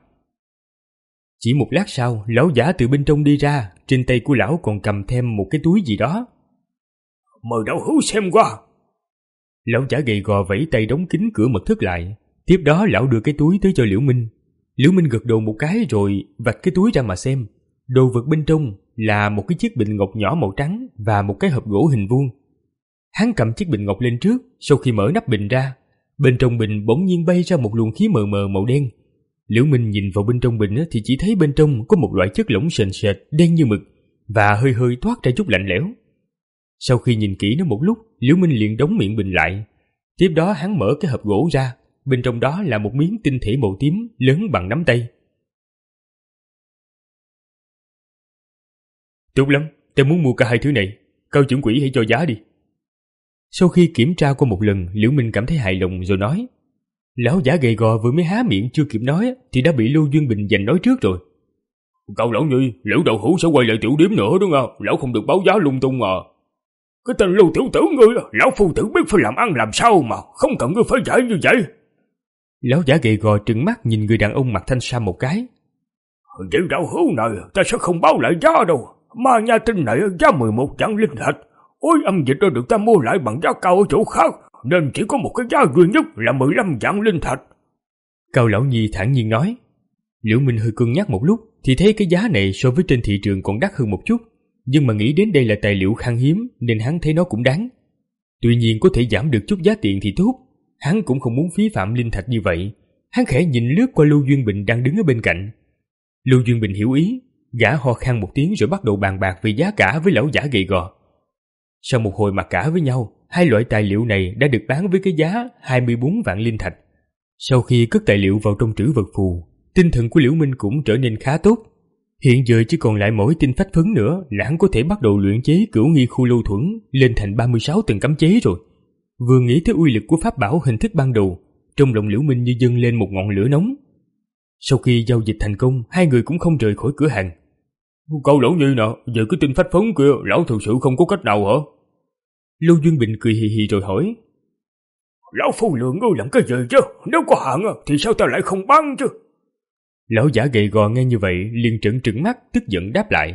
Chỉ một lát sau, lão giả từ bên trong đi ra, trên tay của lão còn cầm thêm một cái túi gì đó. Mời đạo hữu xem qua. Lão giả gầy gò vẫy tay đóng kín cửa mật thất lại. Tiếp đó lão đưa cái túi tới cho Liễu Minh. Liễu Minh gật đầu một cái rồi vạch cái túi ra mà xem. Đồ vật bên trong là một cái chiếc bình ngọc nhỏ màu trắng và một cái hộp gỗ hình vuông. Hắn cầm chiếc bình ngọc lên trước, sau khi mở nắp bình ra, bên trong bình bỗng nhiên bay ra một luồng khí mờ mờ màu đen. Liễu Minh nhìn vào bên trong bình thì chỉ thấy bên trong có một loại chất lỏng sền sệt đen như mực, và hơi hơi toát ra chút lạnh lẽo. Sau khi nhìn kỹ nó một lúc, Liễu Minh liền đóng miệng bình lại. Tiếp đó hắn mở cái hộp gỗ ra, bên trong đó là một miếng tinh thể màu tím lớn bằng nắm tay. Tốt lắm, ta muốn mua cả hai thứ này, Cao trưởng quỹ hãy cho giá đi. Sau khi kiểm tra qua một lần, Liễu Minh cảm thấy hài lòng rồi nói. Lão giả gầy gò vừa mới há miệng chưa kịp nói thì đã bị Lưu Duyên Bình giành nói trước rồi. Cậu lão Nhi, Liễu Đậu Hữu sẽ quay lại tiểu điếm nữa đúng không? Lão không được báo giá lung tung mà. Cái tên Lưu tiểu tử ngươi, lão phu tử biết phải làm ăn làm sao mà, không cần ngươi phải giải như vậy. Lão giả gầy gò trừng mắt nhìn người đàn ông mặc thanh sam một cái. Liễu Đậu Hữu này, ta sẽ không báo lại giá đâu. Ma nha tinh này giá mười một vạn linh thạch. Ôi âm dịch đã được ta mua lại bằng giá cao ở chỗ khác, nên chỉ có một cái giá duy nhất là mười lăm vạn linh thạch. Cao lão Nhi thản nhiên nói. Liễu Minh hơi cân nhắc một lúc thì thấy cái giá này so với trên thị trường còn đắt hơn một chút, nhưng mà nghĩ đến đây là tài liệu khan hiếm nên hắn thấy nó cũng đáng. Tuy nhiên có thể giảm được chút giá tiền thì tốt, hắn cũng không muốn phí phạm linh thạch như vậy. Hắn khẽ nhìn lướt qua Lưu Duyên Bình đang đứng ở bên cạnh. Lưu Duyên Bình hiểu ý, gã ho khan một tiếng rồi bắt đầu bàn bạc về giá cả với lão giả gầy gò. Sau một hồi mặc cả với nhau, hai loại tài liệu này đã được bán với cái giá hai mươi bốn vạn linh thạch. Sau khi cất tài liệu vào trong trữ vật phù, tinh thần của Liễu Minh cũng trở nên khá tốt. Hiện giờ chỉ còn lại mỗi tinh phách phấn nữa là hắn có thể bắt đầu luyện chế Cửu Nghi Khu Lâu Thuẫn lên thành ba mươi sáu tầng cấm chế rồi. Vừa nghĩ tới uy lực của pháp bảo hình thức ban đầu, trong lòng Liễu Minh như dâng lên một ngọn lửa nóng. Sau khi giao dịch thành công, hai người cũng không rời khỏi cửa hàng. Cậu lão Nhi nè, về cái tinh phách phấn kia, lão thực sự không có cách nào hả? Lưu Duyên Bình cười hì hì rồi hỏi. Lão phu lừa ngươi làm cái gì chứ? Nếu có hạn thì sao ta lại không bán chứ? Lão giả gầy gò nghe như vậy liền trợn trừng mắt, tức giận đáp lại.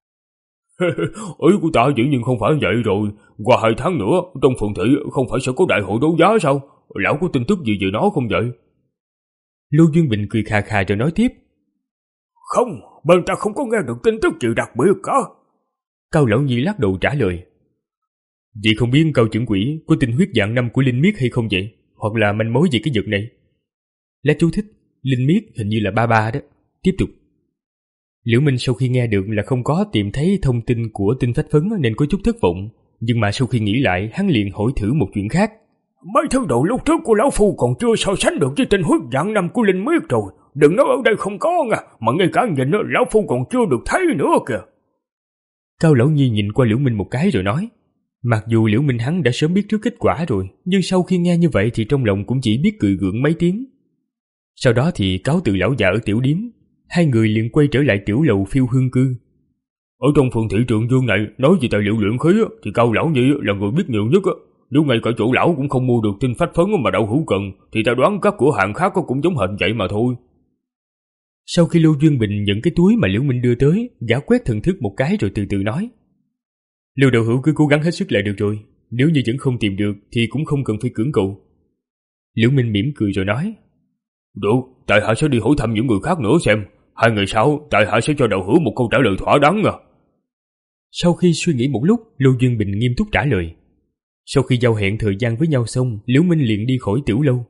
Ý của ta dĩ nhiên không phải vậy rồi. Qua hai tháng nữa, trong phường thị không phải sẽ có đại hội đấu giá sao? Lão có tin tức gì về nó không vậy? Lưu Duyên Bình cười khà khà rồi nói tiếp. Không, bên ta không có nghe được tin tức gì đặc biệt cả. Cao lão Nhi lắc đầu trả lời. Vậy không biết Cao trưởng quỹ có tin huyết dạng năm của Linh Miết hay không vậy? Hoặc là manh mối về cái vật này? Lá chú thích, Linh Miết hình như là ba ba đó. Tiếp tục. Liễu Minh sau khi nghe được là không có tìm thấy thông tin của tinh phách phấn nên có chút thất vọng. Nhưng mà sau khi nghĩ lại, hắn liền hỏi thử một chuyện khác. Mấy thứ đồ lúc trước của lão phu còn chưa so sánh được với tên huyết dạng năm của Linh Miết rồi. Đừng nói ở đây không có nha, mà ngay cả nhìn lão phu còn chưa được thấy nữa kìa. Cao lão Nhi nhìn qua Liễu Minh một cái rồi nói. Mặc dù Liễu Minh hắn đã sớm biết trước kết quả rồi, nhưng sau khi nghe như vậy thì trong lòng cũng chỉ biết cười gượng mấy tiếng. Sau đó thì cáo từ lão già ở tiểu điếm, hai người liền quay trở lại tiểu lầu Phiêu Hương Cư. Ở trong phường thị Trường Dương này, nói về tài liệu luyện khí thì Cao lão Nhi là người biết nhiều nhất. Nếu ngay cả chỗ lão cũng không mua được tinh phách phấn mà Đậu Hữu cần, thì ta đoán các cửa hàng khác cũng giống hệt vậy mà thôi. Sau khi Lưu Duyên Bình nhận cái túi mà Liễu Minh đưa tới, gã quét thần thức một cái rồi từ từ nói. Lưu Đậu Hữu cứ cố gắng hết sức là được rồi, nếu như vẫn không tìm được thì cũng không cần phải cưỡng cầu. Liễu Minh mỉm cười rồi nói. Được, tại hạ sẽ đi hỏi thăm những người khác nữa xem. Hai ngày sau, tại hạ sẽ cho Đậu Hữu một câu trả lời thỏa đáng à. Sau khi suy nghĩ một lúc, Lưu Duyên Bình nghiêm túc trả lời. Sau khi giao hẹn thời gian với nhau xong, Liễu Minh liền đi khỏi tiểu lâu.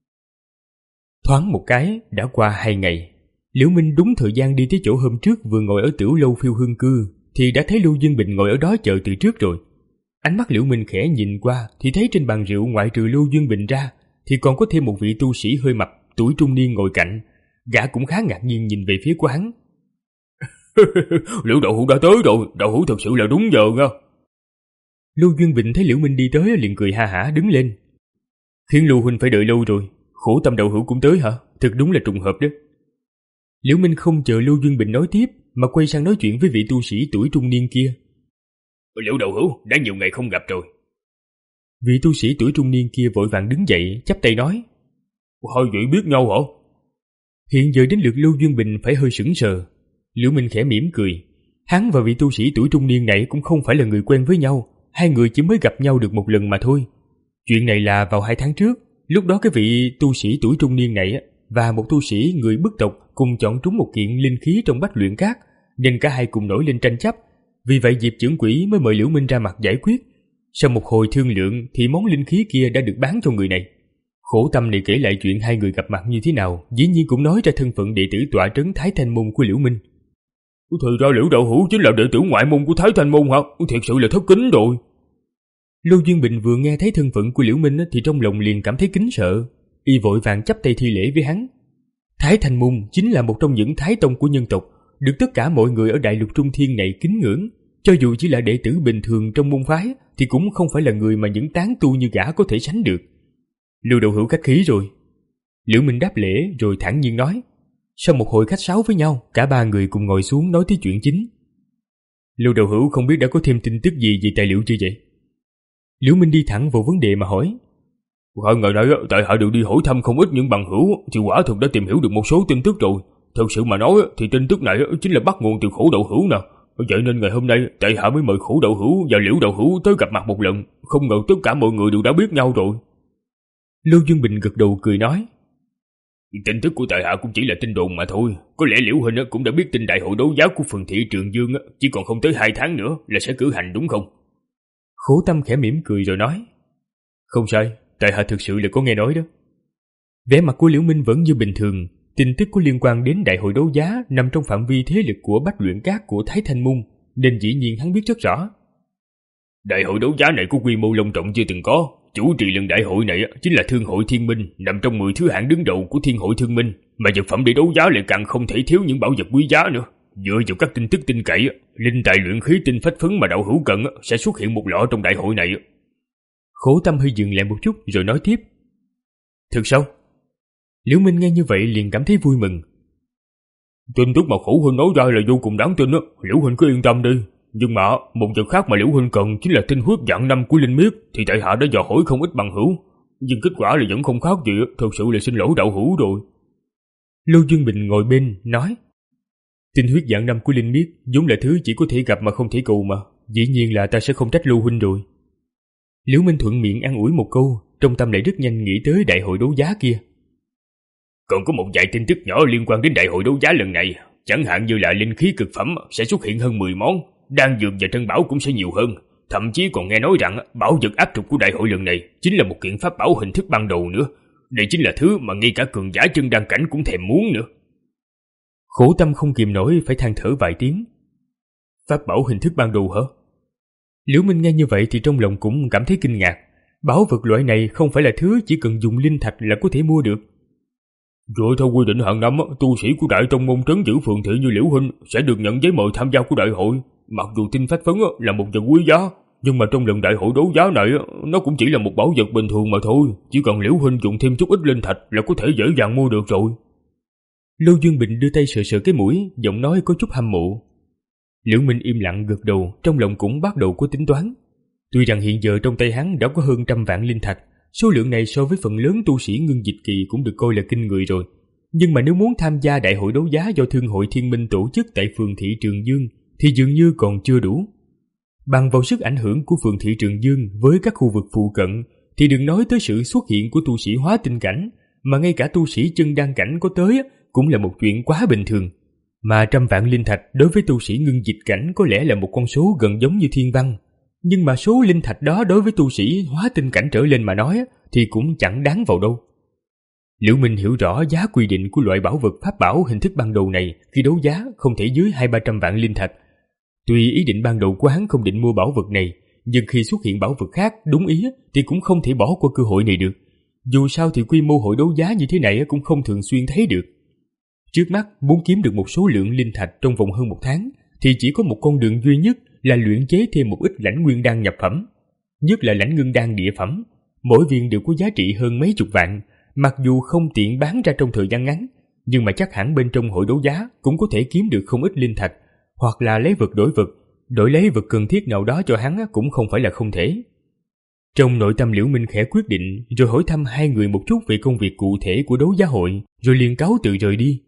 Thoáng một cái, đã qua hai ngày. Liễu Minh đúng thời gian đi tới chỗ hôm trước vừa ngồi ở tiểu lâu Phiêu Hương Cư, thì đã thấy Lưu Duyên Bình ngồi ở đó chờ từ trước rồi. Ánh mắt Liễu Minh khẽ nhìn qua, thì thấy trên bàn rượu ngoại trừ Lưu Duyên Bình ra, thì còn có thêm một vị tu sĩ hơi mập, tuổi trung niên ngồi cạnh. Gã cũng khá ngạc nhiên nhìn về phía của hắn. Liễu Đậu Hữu đã tới rồi, Đậu Hữu thật sự là đúng giờ nha. Lưu Duyên Bình thấy Liễu Minh đi tới liền cười ha hả đứng lên. Khiến Lưu huynh phải đợi lâu rồi, khổ tâm Đậu Hữu cũng tới hả? Thật đúng là trùng hợp đó. Liễu Minh không chờ Lưu Duyên Bình nói tiếp mà quay sang nói chuyện với vị tu sĩ tuổi trung niên kia. Liễu Đậu Hữu, đã nhiều ngày không gặp rồi. Vị tu sĩ tuổi trung niên kia vội vàng đứng dậy chắp tay nói. Hai vị biết nhau hả? Hiện giờ đến lượt Lưu Duyên Bình phải hơi sững sờ. Liễu Minh khẽ mỉm cười. Hắn và vị tu sĩ tuổi trung niên này cũng không phải là người quen với nhau, hai người chỉ mới gặp nhau được một lần mà thôi. Chuyện này là vào hai tháng trước, lúc đó cái vị tu sĩ tuổi trung niên này và một tu sĩ người bức tộc cùng chọn trúng một kiện linh khí trong bách luyện cát, nên cả hai cùng nổi lên tranh chấp. Vì vậy Diệp trưởng quỹ mới mời Liễu Minh ra mặt giải quyết. Sau một hồi thương lượng thì món linh khí kia đã được bán cho người này. Khổ tâm này kể lại chuyện hai người gặp mặt như thế nào, dĩ nhiên cũng nói ra thân phận đệ tử tọa trấn Thái Thanh Môn của Liễu Minh. Thì ra Liễu đạo hữu chính là đệ tử ngoại môn của Thái Thanh môn hả? Thiệt sự là thất kính rồi. Lưu Duyên Bình vừa nghe thấy thân phận của Liễu Minh thì trong lòng liền cảm thấy kính sợ, y vội vàng chắp tay thi lễ với hắn. Thái Thanh môn chính là một trong những thái tông của nhân tộc, được tất cả mọi người ở đại lục Trung Thiên này kính ngưỡng. Cho dù chỉ là đệ tử bình thường trong môn phái thì cũng không phải là người mà những tán tu như gã có thể sánh được. Lưu đạo hữu khách khí rồi. Liễu Minh đáp lễ rồi thản nhiên nói. Sau một hồi khách sáo với nhau, cả ba người cùng ngồi xuống nói tới chuyện chính. Lưu đạo hữu không biết đã có thêm tin tức gì về tài liệu chưa vậy? Liễu Minh đi thẳng vào vấn đề mà hỏi. Hai ngày nay tại hạ đều đi hỏi thăm không ít những bằng hữu, thì quả thực đã tìm hiểu được một số tin tức rồi. Thật sự mà nói thì tin tức này chính là bắt nguồn từ Khổ đạo hữu nè. Vậy nên ngày hôm nay tại hạ mới mời Khổ đạo hữu và Liễu đạo hữu tới gặp mặt một lần. Không ngờ tất cả mọi người đều đã biết nhau rồi. Lưu Dương Bình gật đầu cười nói. Tin tức của tại hạ cũng chỉ là tin đồn mà thôi. Có lẽ Liễu huynh cũng đã biết tin đại hội đấu giá của phường thị Trường Dương chỉ còn không tới hai tháng nữa là sẽ cử hành đúng không? Khổ Tâm khẽ mỉm cười rồi nói. Không sai, tại hạ thực sự là có nghe nói đó. Vẻ mặt của Liễu Minh vẫn như bình thường. Tin tức có liên quan đến đại hội đấu giá nằm trong phạm vi thế lực của Bách Luyện Các của Thái Thanh môn, nên dĩ nhiên hắn biết rất rõ. Đại hội đấu giá này có quy mô long trọng chưa từng có. Chủ trì lần đại hội này chính là Thương hội Thiên Minh, nằm trong mười thứ hạng đứng đầu của Thiên hội Thương Minh, mà vật phẩm để đấu giá lại càng không thể thiếu những bảo vật quý giá nữa. Dựa vào các tin tức tin cậy, linh tài luyện khí tinh phách phấn mà đạo hữu cần sẽ xuất hiện một lọ trong đại hội này. Khổ Tâm hơi dừng lại một chút rồi nói tiếp. Thực sao? Liễu Minh nghe như vậy liền cảm thấy vui mừng. Tin tức mà Khổ huynh nói ra là vô cùng đáng tin á, Liễu huynh cứ yên tâm đi. Nhưng mà một vật khác mà Liễu huynh cần chính là tinh huyết dạng năm của linh miết, thì tại hạ đã dò hỏi không ít bằng hữu, nhưng kết quả là vẫn không khác gì. Thật sự là xin lỗi đạo hữu rồi. Lưu Dương Bình ngồi bên nói. Tinh huyết dạng năm của linh miết vốn là thứ chỉ có thể gặp mà không thể cầu mà, dĩ nhiên là ta sẽ không trách Lưu huynh rồi. Liễu Minh thuận miệng an ủi một câu, trong tâm lại rất nhanh nghĩ tới đại hội đấu giá kia. Còn có một vài tin tức nhỏ liên quan đến đại hội đấu giá lần này, chẳng hạn như là linh khí cực phẩm sẽ xuất hiện hơn mười món, đan dược và trân bảo cũng sẽ nhiều hơn. Thậm chí còn nghe nói rằng bảo vật áp trục của đại hội lần này chính là một kiện pháp bảo hình thức ban đầu nữa. Đây chính là thứ mà ngay cả cường giả chân đan cảnh cũng thèm muốn nữa. Khổ Tâm không kìm nổi phải than thở vài tiếng. Pháp bảo hình thức ban đầu hả? Liễu Minh nghe như vậy thì trong lòng cũng cảm thấy kinh ngạc. Bảo vật loại này không phải là thứ chỉ cần dùng linh thạch là có thể mua được. Dựa theo quy định hàng năm, tu sĩ của đại tông môn trấn giữ phường thị như Liễu huynh sẽ được nhận giấy mời tham gia của đại hội. Mặc dù tinh phách phấn là một vật quý giá, nhưng mà trong lần đại hội đấu giá này nó cũng chỉ là một bảo vật bình thường mà thôi. Chỉ cần Liễu huynh dùng thêm chút ít linh thạch là có thể dễ dàng mua được rồi. Lưu Dương Bình đưa tay sờ sờ cái mũi, giọng nói có chút hâm mộ. Liễu Minh im lặng gật đầu, trong lòng cũng bắt đầu có tính toán. Tuy rằng hiện giờ trong tay hắn đã có hơn trăm vạn linh thạch, số lượng này so với phần lớn tu sĩ ngưng dịch kỳ cũng được coi là kinh người rồi. Nhưng mà nếu muốn tham gia đại hội đấu giá do Thương hội Thiên Minh tổ chức tại phường thị Trường Dương thì dường như còn chưa đủ. Bằng vào sức ảnh hưởng của phường thị Trường Dương với các khu vực phụ cận thì đừng nói tới sự xuất hiện của tu sĩ hóa tinh cảnh, mà ngay cả tu sĩ chân đan cảnh có tới cũng là một chuyện quá bình thường. Mà trăm vạn linh thạch đối với tu sĩ ngưng dịch cảnh có lẽ là một con số gần giống như thiên văn. Nhưng mà số linh thạch đó đối với tu sĩ hóa tinh cảnh trở lên mà nói thì cũng chẳng đáng vào đâu. Liễu Minh hiểu rõ giá quy định của loại bảo vật pháp bảo hình thức ban đầu này khi đấu giá không thể dưới hai ba trăm vạn linh thạch. Tuy ý định ban đầu của hắn không định mua bảo vật này, nhưng khi xuất hiện bảo vật khác đúng ý thì cũng không thể bỏ qua cơ hội này được. Dù sao thì quy mô hội đấu giá như thế này cũng không thường xuyên thấy được. Trước mắt muốn kiếm được một số lượng linh thạch trong vòng hơn một tháng thì chỉ có một con đường duy nhất là luyện chế thêm một ít lãnh nguyên đan nhập phẩm. Nhất là lãnh ngưng đan địa phẩm, mỗi viên đều có giá trị hơn mấy chục vạn. Mặc dù không tiện bán ra trong thời gian ngắn, nhưng mà chắc hẳn bên trong hội đấu giá cũng có thể kiếm được không ít linh thạch, hoặc là lấy vật đổi vật, đổi lấy vật cần thiết nào đó cho hắn cũng không phải là không thể. Trong nội tâm Liễu Minh khẽ quyết định, rồi hỏi thăm hai người một chút về công việc cụ thể của đấu giá hội, rồi liền cáo từ rời đi.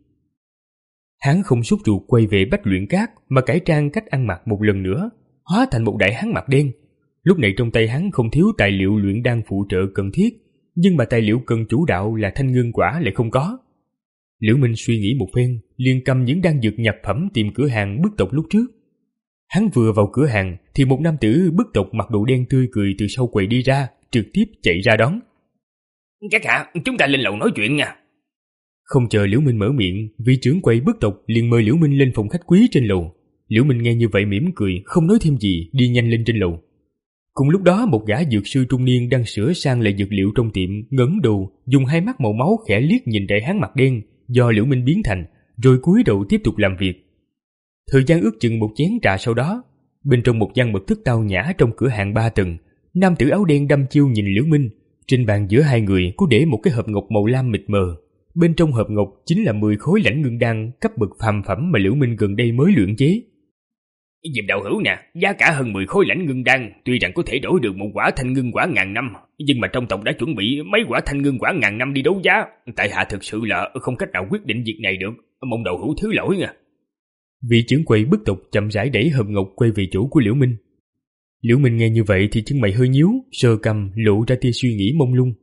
Hắn không sốt ruột quay về Bách Luyện Các mà cải trang cách ăn mặc một lần nữa, hóa thành một đại hán mặt đen. Lúc này trong tay hắn không thiếu tài liệu luyện đan phụ trợ cần thiết, nhưng mà tài liệu cần chủ đạo là thanh ngưng quả lại không có. Liễu Minh suy nghĩ một phen, liền cầm những đan dược nhập phẩm tìm cửa hàng bức tộc lúc trước. Hắn vừa vào cửa hàng thì một nam tử bức tộc mặc đồ đen tươi cười từ sau quầy đi ra, trực tiếp chạy ra đón. Các hạ, chúng ta lên lầu nói chuyện nha. Không chờ Liễu Minh mở miệng, vị trưởng quầy bức tộc liền mời Liễu Minh lên phòng khách quý trên lầu. Liễu Minh nghe như vậy mỉm cười, không nói thêm gì, đi nhanh lên trên lầu. Cùng lúc đó, một gã dược sư trung niên đang sửa sang lại dược liệu trong tiệm, ngẩng đầu, dùng hai mắt màu máu khẽ liếc nhìn đại hán mặt đen do Liễu Minh biến thành, rồi cúi đầu tiếp tục làm việc. Thời gian ước chừng một chén trà sau đó, bên trong một gian mật thất tao nhã trong cửa hàng ba tầng, nam tử áo đen đăm chiêu nhìn Liễu Minh. Trên bàn giữa hai người có để một cái hộp ngọc màu lam mịt mờ. Bên trong hộp ngọc chính là mười khối lãnh ngưng đan cấp bậc phàm phẩm mà Liễu Minh gần đây mới luyện chế. Diệp đạo hữu nè, giá cả hơn mười khối lãnh ngưng đan, tuy rằng có thể đổi được một quả thanh ngưng quả ngàn năm, nhưng mà trong tộc đã chuẩn bị mấy quả thanh ngưng quả ngàn năm đi đấu giá, tại hạ thực sự là không cách nào quyết định việc này được, mong đạo hữu thứ lỗi nha. Vị trưởng quầy bức tộc chậm rãi đẩy hộp ngọc quay về chỗ của Liễu Minh. Liễu Minh nghe như vậy thì chân mày hơi nhíu, sờ cằm lộ ra tia suy nghĩ mông lung.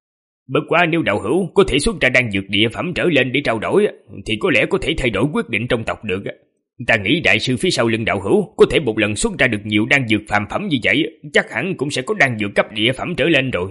Bất quá nếu đạo hữu có thể xuất ra đan dược địa phẩm trở lên để trao đổi, thì có lẽ có thể thay đổi quyết định trong tộc được. Ta nghĩ đại sư phía sau lưng đạo hữu có thể một lần xuất ra được nhiều đan dược phàm phẩm như vậy, chắc hẳn cũng sẽ có đan dược cấp địa phẩm trở lên rồi.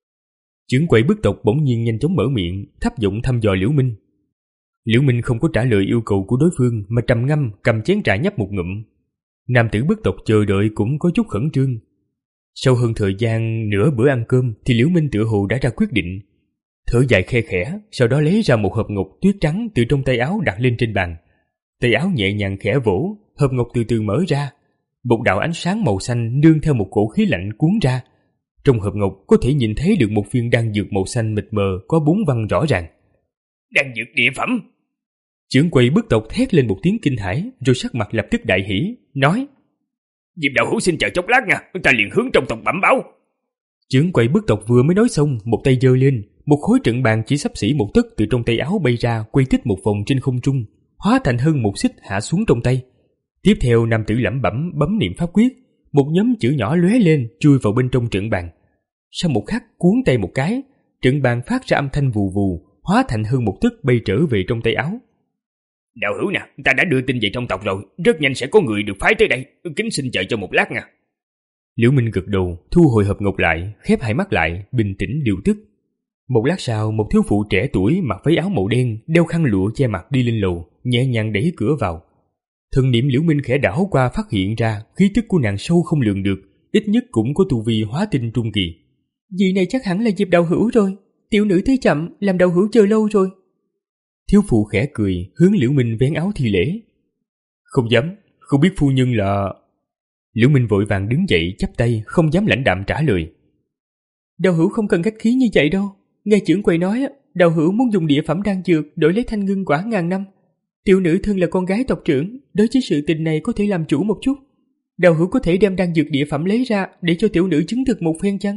Trưởng quầy bức tộc bỗng nhiên nhanh chóng mở miệng, thấp giọng thăm dò Liễu Minh. Liễu Minh không có trả lời yêu cầu của đối phương mà trầm ngâm cầm chén trà nhấp một ngụm. Nam tử bức tộc chờ đợi cũng có chút khẩn trương. Sau hơn thời gian nửa bữa ăn cơm thì Liễu Minh tựa hồ đã ra quyết định. Thở dài khe khẽ, sau đó lấy ra một hộp ngọc tuyết trắng từ trong tay áo đặt lên trên bàn. Tay áo nhẹ nhàng khẽ vỗ, hộp ngọc từ từ mở ra. Một đạo ánh sáng màu xanh nương theo một cổ khí lạnh cuốn ra. Trong hộp ngọc có thể nhìn thấy được một viên đan dược màu xanh mịt mờ có bốn văn rõ ràng. Đan dược địa phẩm! Trưởng quầy bức tộc thét lên một tiếng kinh hãi, rồi sắc mặt lập tức đại hỉ, nói: Diệp đạo hữu xin chờ chốc lát nha, ta liền hướng trong tộc bẩm báo. Trưởng quầy bức tộc vừa mới nói xong, một tay giơ lên, một khối trận bàn chỉ xấp xỉ một tấc từ trong tay áo bay ra, quay tích một vòng trên không trung, hóa thành hơn một xích hạ xuống trong tay. Tiếp theo nam tử lẩm bẩm bấm niệm pháp quyết, một nhóm chữ nhỏ lóe lên chui vào bên trong trận bàn. Sau một khắc cuốn tay một cái, trận bàn phát ra âm thanh vù vù, hóa thành hơn một tấc bay trở về trong tay áo. Đạo hữu nè, ta đã đưa tin về trong tộc rồi, rất nhanh sẽ có người được phái tới đây, kính xin chờ cho một lát nha. Liễu Minh gật đầu, thu hồi hộp ngọc lại, khép hai mắt lại, bình tĩnh điều tức. Một lát sau, một thiếu phụ trẻ tuổi mặc váy áo màu đen, đeo khăn lụa che mặt đi lên lầu, nhẹ nhàng đẩy cửa vào. Thần niệm Liễu Minh khẽ đảo qua phát hiện ra khí tức của nàng sâu không lường được, ít nhất cũng có tu vi hóa tinh trung kỳ. Vị này chắc hẳn là Diệp đạo hữu rồi, tiểu nữ tới chậm, làm đạo hữu chờ lâu rồi. Thiếu phụ khẽ cười, hướng Liễu Minh vén áo thi lễ. Không dám, không biết phu nhân là... Liễu Minh vội vàng đứng dậy chắp tay, không dám lãnh đạm trả lời. Đạo hữu không cần khách khí như vậy đâu. Nghe trưởng quầy nói, đạo hữu muốn dùng địa phẩm đan dược đổi lấy thanh ngưng quả ngàn năm. Tiểu nữ thân là con gái tộc trưởng, đối với sự tình này có thể làm chủ một chút. Đạo hữu có thể đem đan dược địa phẩm lấy ra để cho tiểu nữ chứng thực một phen chăng?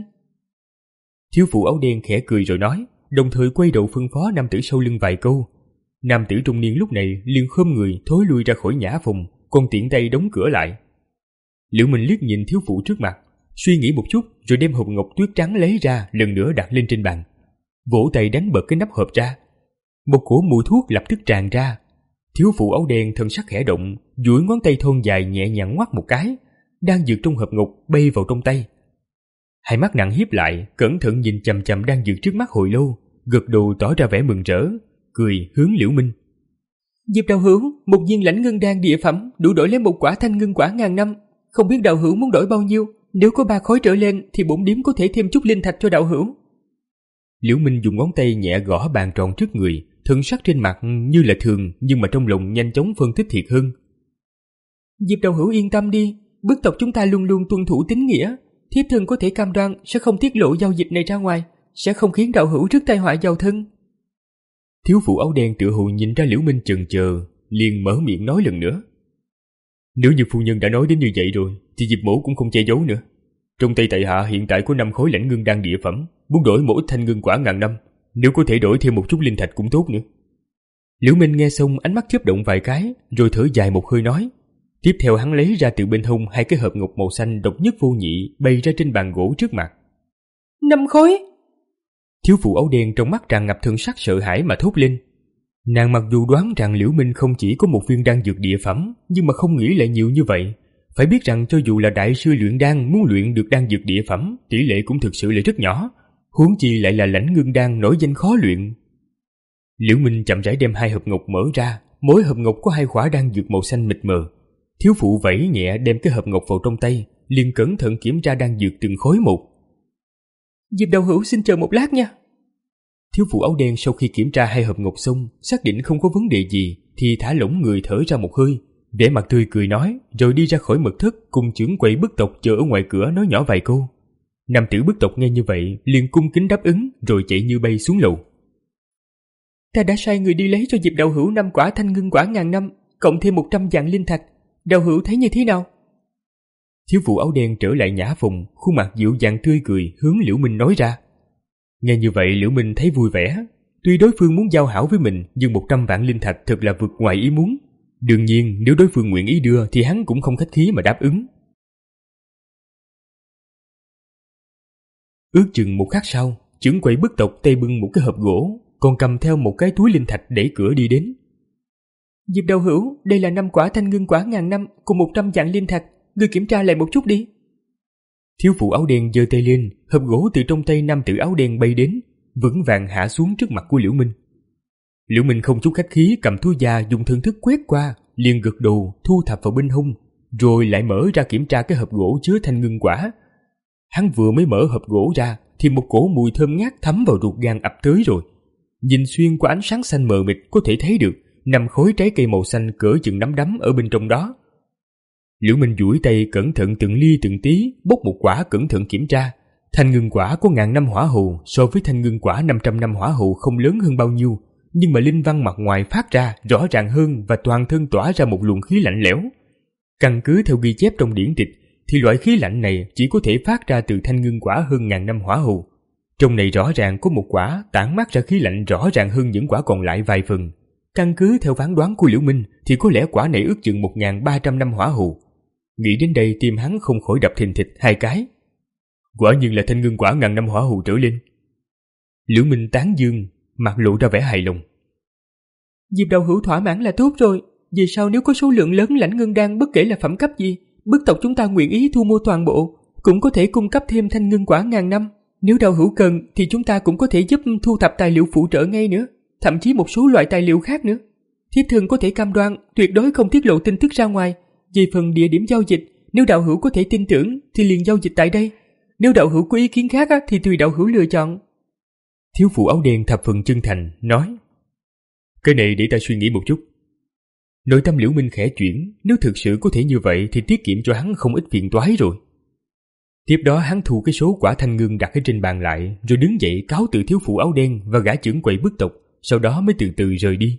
Thiếu phụ áo đen khẽ cười rồi nói, đồng thời quay đầu phân phó nam tử sau lưng vài câu. Nam tử trung niên lúc này liền khom người thối lui ra khỏi nhã phòng, còn tiện tay đóng cửa lại. Liễu Minh liếc nhìn thiếu phụ trước mặt, suy nghĩ một chút rồi đem hộp ngọc tuyết trắng lấy ra lần nữa đặt lên trên bàn, vỗ tay đánh bật cái nắp hộp ra. Một cỗ mùi thuốc lập tức tràn ra. Thiếu phụ áo đen thân sắc khẽ động, duỗi ngón tay thon dài nhẹ nhàng ngoắc một cái, đan dược trong hộp ngọc bay vào trong tay. Hai mắt nặng híp lại, cẩn thận nhìn chằm chằm đan dược trước mắt hồi lâu, gật đầu tỏ ra vẻ mừng rỡ, cười hướng Liễu Minh. Diệp đạo hữu, một viên lãnh ngưng đan địa phẩm đủ đổi lấy một quả thanh ngưng quả ngàn năm, không biết đạo hữu muốn đổi bao nhiêu? Nếu có ba khối trở lên thì bổn điếm có thể thêm chút linh thạch cho đạo hữu. Liễu Minh dùng ngón tay nhẹ gõ bàn tròn trước người, thân sắc trên mặt như là thường nhưng mà trong lòng nhanh chóng phân tích thiệt hơn. Diệp đạo hữu yên tâm đi, bức tộc chúng ta luôn luôn tuân thủ tín nghĩa, thiếp thân có thể cam đoan sẽ không tiết lộ giao dịch này ra ngoài, sẽ không khiến đạo hữu rước tai họa vào thân. Thiếu phụ áo đen tựa hồ nhìn ra Liễu Minh chần chờ, liền mở miệng nói lần nữa. Nếu như phu nhân đã nói đến như vậy rồi thì Diệp mỗ cũng không che giấu nữa. Trong tay tại hạ hiện tại có năm khối lãnh ngưng đan địa phẩm, muốn đổi một ít thanh ngưng quả ngàn năm, nếu có thể đổi thêm một chút linh thạch cũng tốt nữa. Liễu Minh nghe xong ánh mắt chớp động vài cái, rồi thở dài một hơi nói. Tiếp theo hắn lấy ra từ bên hông hai cái hộp ngọc màu xanh độc nhất vô nhị bày ra trên bàn gỗ trước mặt. Năm khối! Thiếu phụ áo đen trong mắt tràn ngập thần sắc sợ hãi mà thốt lên. Nàng mặc dù đoán rằng Liễu Minh không chỉ có một viên đan dược địa phẩm, nhưng mà không nghĩ lại nhiều như vậy. Phải biết rằng cho dù là đại sư luyện đan muốn luyện được đan dược địa phẩm, tỷ lệ cũng thực sự là rất nhỏ, huống chi lại là lãnh ngưng đan nổi danh khó luyện. Liễu Minh chậm rãi đem hai hộp ngọc mở ra, mỗi hộp ngọc có hai quả đan dược màu xanh mịt mờ. Thiếu phụ vẫy nhẹ đem cái hộp ngọc vào trong tay, liền cẩn thận kiểm tra đan dược từng khối một. Diệp đạo hữu xin chờ một lát nha. Thiếu phụ áo đen sau khi kiểm tra hai hộp ngọc xong, xác định không có vấn đề gì, thì thả lỏng người thở ra một hơi, vẻ mặt tươi cười nói, rồi đi ra khỏi mật thất cùng trưởng quầy bức tộc chờ ở ngoài cửa nói nhỏ vài câu. Nam tử bức tộc nghe như vậy, liền cung kính đáp ứng, rồi chạy như bay xuống lầu. Ta đã sai người đi lấy cho Diệp đạo hữu năm quả thanh ngưng quả ngàn năm, cộng thêm một trăm vạn linh thạch. Đạo hữu thấy như thế nào? Thiếu phụ áo đen trở lại nhã phòng, khuôn mặt dịu dàng tươi cười hướng Liễu Minh nói ra. Nghe như vậy Liễu Minh thấy vui vẻ. Tuy đối phương muốn giao hảo với mình, nhưng một trăm vạn linh thạch thật là vượt ngoài ý muốn. Đương nhiên nếu đối phương nguyện ý đưa thì hắn cũng không khách khí mà đáp ứng. Ước chừng một khắc sau, trưởng quầy bức tộc tay bưng một cái hộp gỗ, còn cầm theo một cái túi linh thạch đẩy cửa đi đến. Diệp đạo hữu, đây là năm quả thanh ngưng quả ngàn năm cùng một trăm vạn linh thạch, ngươi kiểm tra lại một chút đi. Thiếu phụ áo đen giơ tay lên, hộp gỗ từ trong tay nam tử áo đen bay đến, vững vàng hạ xuống trước mặt của Liễu Minh. Liễu Minh không chút khách khí cầm túi da dùng thần thức quét qua, liền gật đầu thu thập vào bên hông, rồi lại mở ra kiểm tra cái hộp gỗ chứa thanh ngưng quả. Hắn vừa mới mở hộp gỗ ra thì một cổ mùi thơm ngát thấm vào ruột gan ập tới rồi. Nhìn xuyên qua ánh sáng xanh mờ mịt có thể thấy được năm khối trái cây màu xanh cỡ chừng nắm đấm ở bên trong đó. Liễu Minh duỗi tay cẩn thận từng ly từng tí bốc một quả cẩn thận kiểm tra. Thanh ngưng quả có ngàn năm hỏa hầu, so với thanh ngưng quả năm trăm năm hỏa hầu không lớn hơn bao nhiêu, nhưng mà linh văn mặt ngoài phát ra rõ ràng hơn và toàn thân tỏa ra một luồng khí lạnh lẽo. Căn cứ theo ghi chép trong điển tịch thì loại khí lạnh này chỉ có thể phát ra từ thanh ngưng quả hơn ngàn năm hỏa hầu. Trong này rõ ràng có một quả tản mát ra khí lạnh rõ ràng hơn những quả còn lại vài phần. Căn cứ theo phán đoán của Liễu Minh thì có lẽ quả này ước chừng một nghìn ba trăm năm hỏa hầu. Nghĩ đến đây tim hắn không khỏi đập thình thịch hai cái. Quả nhiên là thanh ngưng quả ngàn năm hỏa hầu trở lên. Liễu Minh tán dương, mặt lộ ra vẻ hài lòng. Diệp đạo hữu thỏa mãn là tốt rồi. Về sau nếu có số lượng lớn lãnh ngưng đan bất kể là phẩm cấp gì, bức tộc chúng ta nguyện ý thu mua toàn bộ, cũng có thể cung cấp thêm thanh ngưng quả ngàn năm. Nếu đạo hữu cần thì chúng ta cũng có thể giúp thu thập tài liệu phụ trợ ngay nữa, thậm chí một số loại tài liệu khác nữa. Thiếp thân có thể cam đoan tuyệt đối không tiết lộ tin tức ra ngoài. Về phần địa điểm giao dịch, nếu đạo hữu có thể tin tưởng thì liền giao dịch tại đây. Nếu đạo hữu có ý kiến khác thì tùy đạo hữu lựa chọn. Thiếu phụ áo đen thập phần chân thành nói, cái này để ta suy nghĩ một chút. Nội tâm Liễu Minh khẽ chuyển, nếu thực sự có thể như vậy thì tiết kiệm cho hắn không ít phiền toái rồi. Tiếp đó hắn thu cái số quả thanh ngưng đặt ở trên bàn lại, rồi đứng dậy cáo từ thiếu phụ áo đen và gã trưởng quầy bức tộc, sau đó mới từ từ rời đi.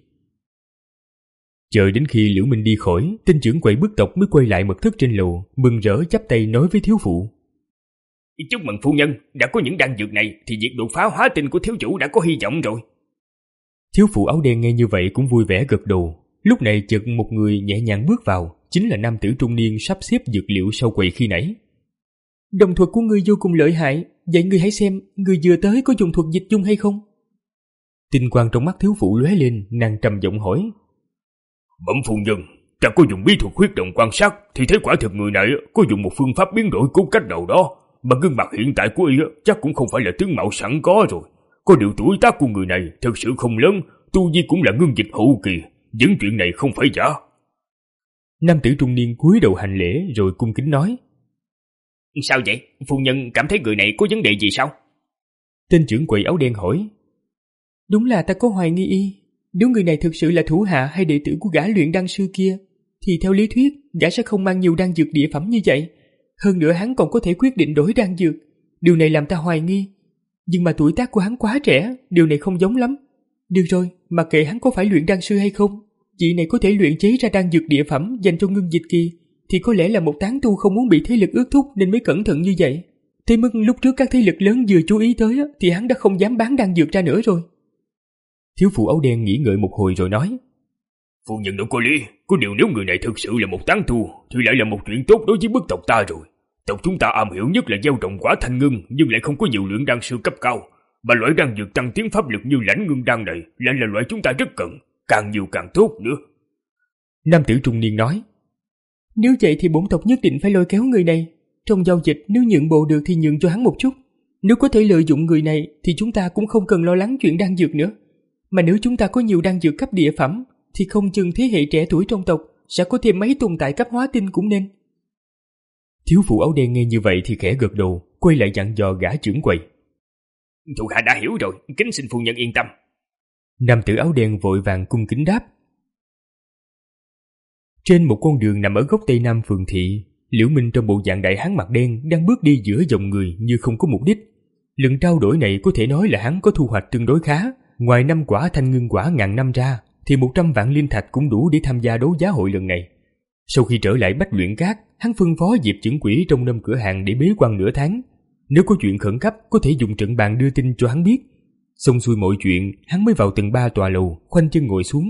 Chờ đến khi Liễu Minh đi khỏi, tên trưởng quầy bức tộc mới quay lại mật thất trên lầu, mừng rỡ chắp tay nói với thiếu phụ. Chúc mừng phu nhân, đã có những đan dược này thì việc đột phá hóa tinh của thiếu chủ đã có hy vọng rồi. Thiếu phụ áo đen nghe như vậy cũng vui vẻ gật đầu. Lúc này chợt một người nhẹ nhàng bước vào, chính là nam tử trung niên sắp xếp dược liệu sau quầy khi nãy. Đồng thuật của ngươi vô cùng lợi hại, vậy ngươi hãy xem, ngươi vừa tới có dùng thuật dịch dung hay không? Tinh quang trong mắt thiếu phụ lóe lên, nàng trầm giọng hỏi. Bẩm phu nhân, ta có dùng bí thuật huyết động quan sát thì thấy quả thực người này có dùng một phương pháp biến đổi cốt cách đầu đó, mà gương mặt hiện tại của y chắc cũng không phải là tướng mạo sẵn có rồi. Có điều tuổi tác của người này thật sự không lớn, tu vi cũng là ngưng dịch hậu kỳ, những chuyện này không phải giả. Nam tử trung niên cúi đầu hành lễ rồi cung kính nói. Sao vậy? Phu nhân cảm thấy người này có vấn đề gì sao? Tên trưởng quầy áo đen hỏi. Đúng là ta có hoài nghi y. Nếu người này thực sự là thủ hạ hay đệ tử của gã luyện đan sư kia, thì theo lý thuyết gã sẽ không mang nhiều đan dược địa phẩm như vậy. Hơn nữa hắn còn có thể quyết định đổi đan dược. Điều này làm ta hoài nghi. Nhưng mà tuổi tác của hắn quá trẻ, điều này không giống lắm. Được rồi, mặc kệ hắn có phải luyện đan sư hay không, chị này có thể luyện chế ra đan dược địa phẩm dành cho ngưng dịch kỳ, thì có lẽ là một tán tu không muốn bị thế lực ước thúc nên mới cẩn thận như vậy. Thế mức lúc trước các thế lực lớn vừa chú ý tới thì hắn đã không dám bán đan dược ra nữa rồi. Thiếu phụ áo đen nghĩ ngợi một hồi rồi nói. Phu nhân đâu có lý, có điều nếu người này thực sự là một tán tu thì lại là một chuyện tốt đối với bức tộc ta rồi. Tộc chúng ta am hiểu nhất là gieo trồng quả thanh ngưng, nhưng lại không có nhiều luyện đan sư cấp cao. Mà loại đan dược tăng tiến pháp lực như lãnh ngưng đan này lại là loại chúng ta rất cần, càng nhiều càng tốt nữa. Nam tử trung niên nói. Nếu vậy thì bổn tộc nhất định phải lôi kéo người này. Trong giao dịch nếu nhượng bộ được thì nhượng cho hắn một chút. Nếu có thể lợi dụng người này thì chúng ta cũng không cần lo lắng chuyện đan dược nữa. Mà nếu chúng ta có nhiều đan dược cấp địa phẩm thì không chừng thế hệ trẻ tuổi trong tộc sẽ có thêm mấy tồn tại cấp hóa tinh cũng nên. Thiếu phụ áo đen nghe như vậy thì khẽ gật đầu, quay lại dặn dò gã trưởng quầy. Thuộc hạ đã hiểu rồi, kính xin phu nhân yên tâm. Nam tử áo đen vội vàng cung kính đáp. Trên một con đường nằm ở góc tây nam phường thị, Liễu Minh trong bộ dạng đại hán mặt đen đang bước đi giữa dòng người như không có mục đích. Lần trao đổi này có thể nói là hắn có thu hoạch tương đối khá. Ngoài năm quả thanh ngưng quả ngàn năm ra, thì một trăm vạn linh thạch cũng đủ để tham gia đấu giá hội lần này. Sau khi trở lại Bách Luyện Cát, hắn phân phó Diệp Chưởng Quỷ trong năm cửa hàng để bế quan nửa tháng. Nếu có chuyện khẩn cấp có thể dùng trận bàn đưa tin cho hắn biết. Xong xuôi mọi chuyện, hắn mới vào tầng ba tòa lầu, khoanh chân ngồi xuống.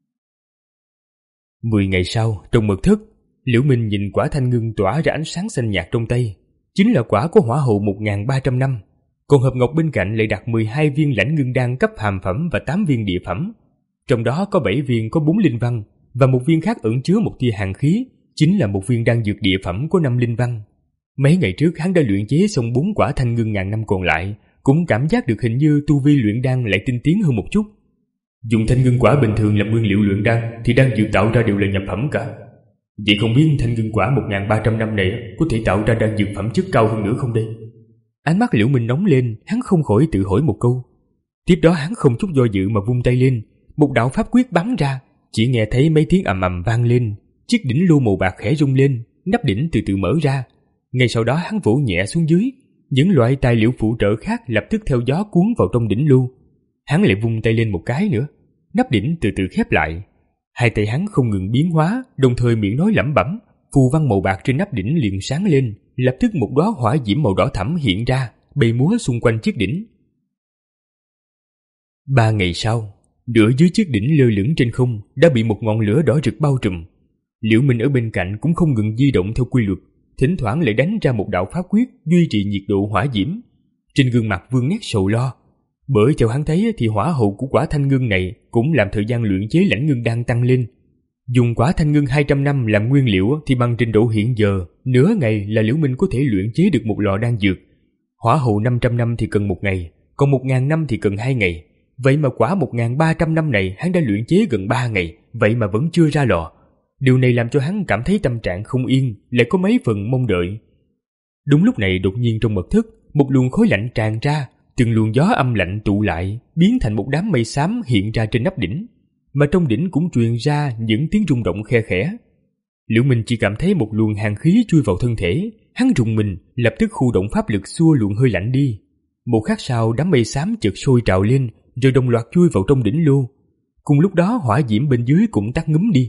Mười ngày sau, trong mật thất, Liễu Minh nhìn quả thanh ngưng tỏa ra ánh sáng xanh nhạt trong tay. Chính là quả có hỏa hậu một nghìn ba trăm năm. Còn hộp ngọc bên cạnh lại đặt mười hai viên lãnh ngưng đan cấp hàm phẩm và tám viên địa phẩm. Trong đó có bảy viên có bốn linh văn, và một viên khác ẩn chứa một tia hàn khí, chính là một viên đan dược địa phẩm có năm linh văn. Mấy ngày trước hắn đã luyện chế xong bốn quả thanh ngưng ngàn năm còn lại, cũng cảm giác được hình như tu vi luyện đan lại tinh tiến hơn một chút. Dùng thanh ngưng quả bình thường làm nguyên liệu luyện đan thì đan dược tạo ra đều là nhập phẩm cả. Vậy không biết thanh ngưng quả một nghìn ba trăm năm này có thể tạo ra đan dược phẩm chất cao hơn nữa không đây? Ánh mắt Liễu Minh nóng lên, hắn không khỏi tự hỏi một câu. Tiếp đó hắn không chút do dự mà vung tay lên, một đạo pháp quyết bắn ra, chỉ nghe thấy mấy tiếng ầm ầm vang lên, chiếc đỉnh lô màu bạc khẽ rung lên, nắp đỉnh từ từ mở ra. Ngay sau đó hắn vỗ nhẹ xuống dưới, những loại tài liệu phụ trợ khác lập tức theo gió cuốn vào trong đỉnh lô. Hắn lại vung tay lên một cái nữa, nắp đỉnh từ từ khép lại. Hai tay hắn không ngừng biến hóa, đồng thời miệng nói lẩm bẩm, phù văn màu bạc trên nắp đỉnh liền sáng lên, lập tức một đóa hỏa diễm màu đỏ thẫm hiện ra, bay múa xung quanh chiếc đỉnh. Ba ngày sau, nửa dưới chiếc đỉnh lơ lửng trên không đã bị một ngọn lửa đỏ rực bao trùm. Liễu Minh ở bên cạnh cũng không ngừng di động theo quy luật, thỉnh thoảng lại đánh ra một đạo pháp quyết duy trì nhiệt độ hỏa diễm. Trên gương mặt vương nét sầu lo, bởi theo hắn thấy thì hỏa hậu của quả thanh ngưng này cũng làm thời gian luyện chế lãnh ngưng đan tăng lên. Dùng quả thanh ngưng hai trăm năm làm nguyên liệu thì bằng trình độ hiện giờ, nửa ngày là Liễu Minh có thể luyện chế được một lò đan dược. Hỏa hậu năm trăm năm thì cần một ngày, còn một nghìn năm thì cần hai ngày. Vậy mà quả một nghìn ba trăm năm này hắn đã luyện chế gần ba ngày, vậy mà vẫn chưa ra lò. Điều này làm cho hắn cảm thấy tâm trạng không yên, lại có mấy phần mong đợi. Đúng lúc này đột nhiên trong mật thất, một luồng khói lạnh tràn ra, từng luồng gió âm lạnh tụ lại, biến thành một đám mây xám hiện ra trên nắp đỉnh. Mà trong đỉnh cũng truyền ra những tiếng rung động khe khẽ. Liễu Minh chỉ cảm thấy một luồng hàn khí chui vào thân thể, hắn rùng mình, lập tức khu động pháp lực xua luồng hơi lạnh đi. Một khắc sau, đám mây xám chợt sôi trào lên, rồi đồng loạt chui vào trong đỉnh lô. Cùng lúc đó hỏa diễm bên dưới cũng tắt ngúm đi.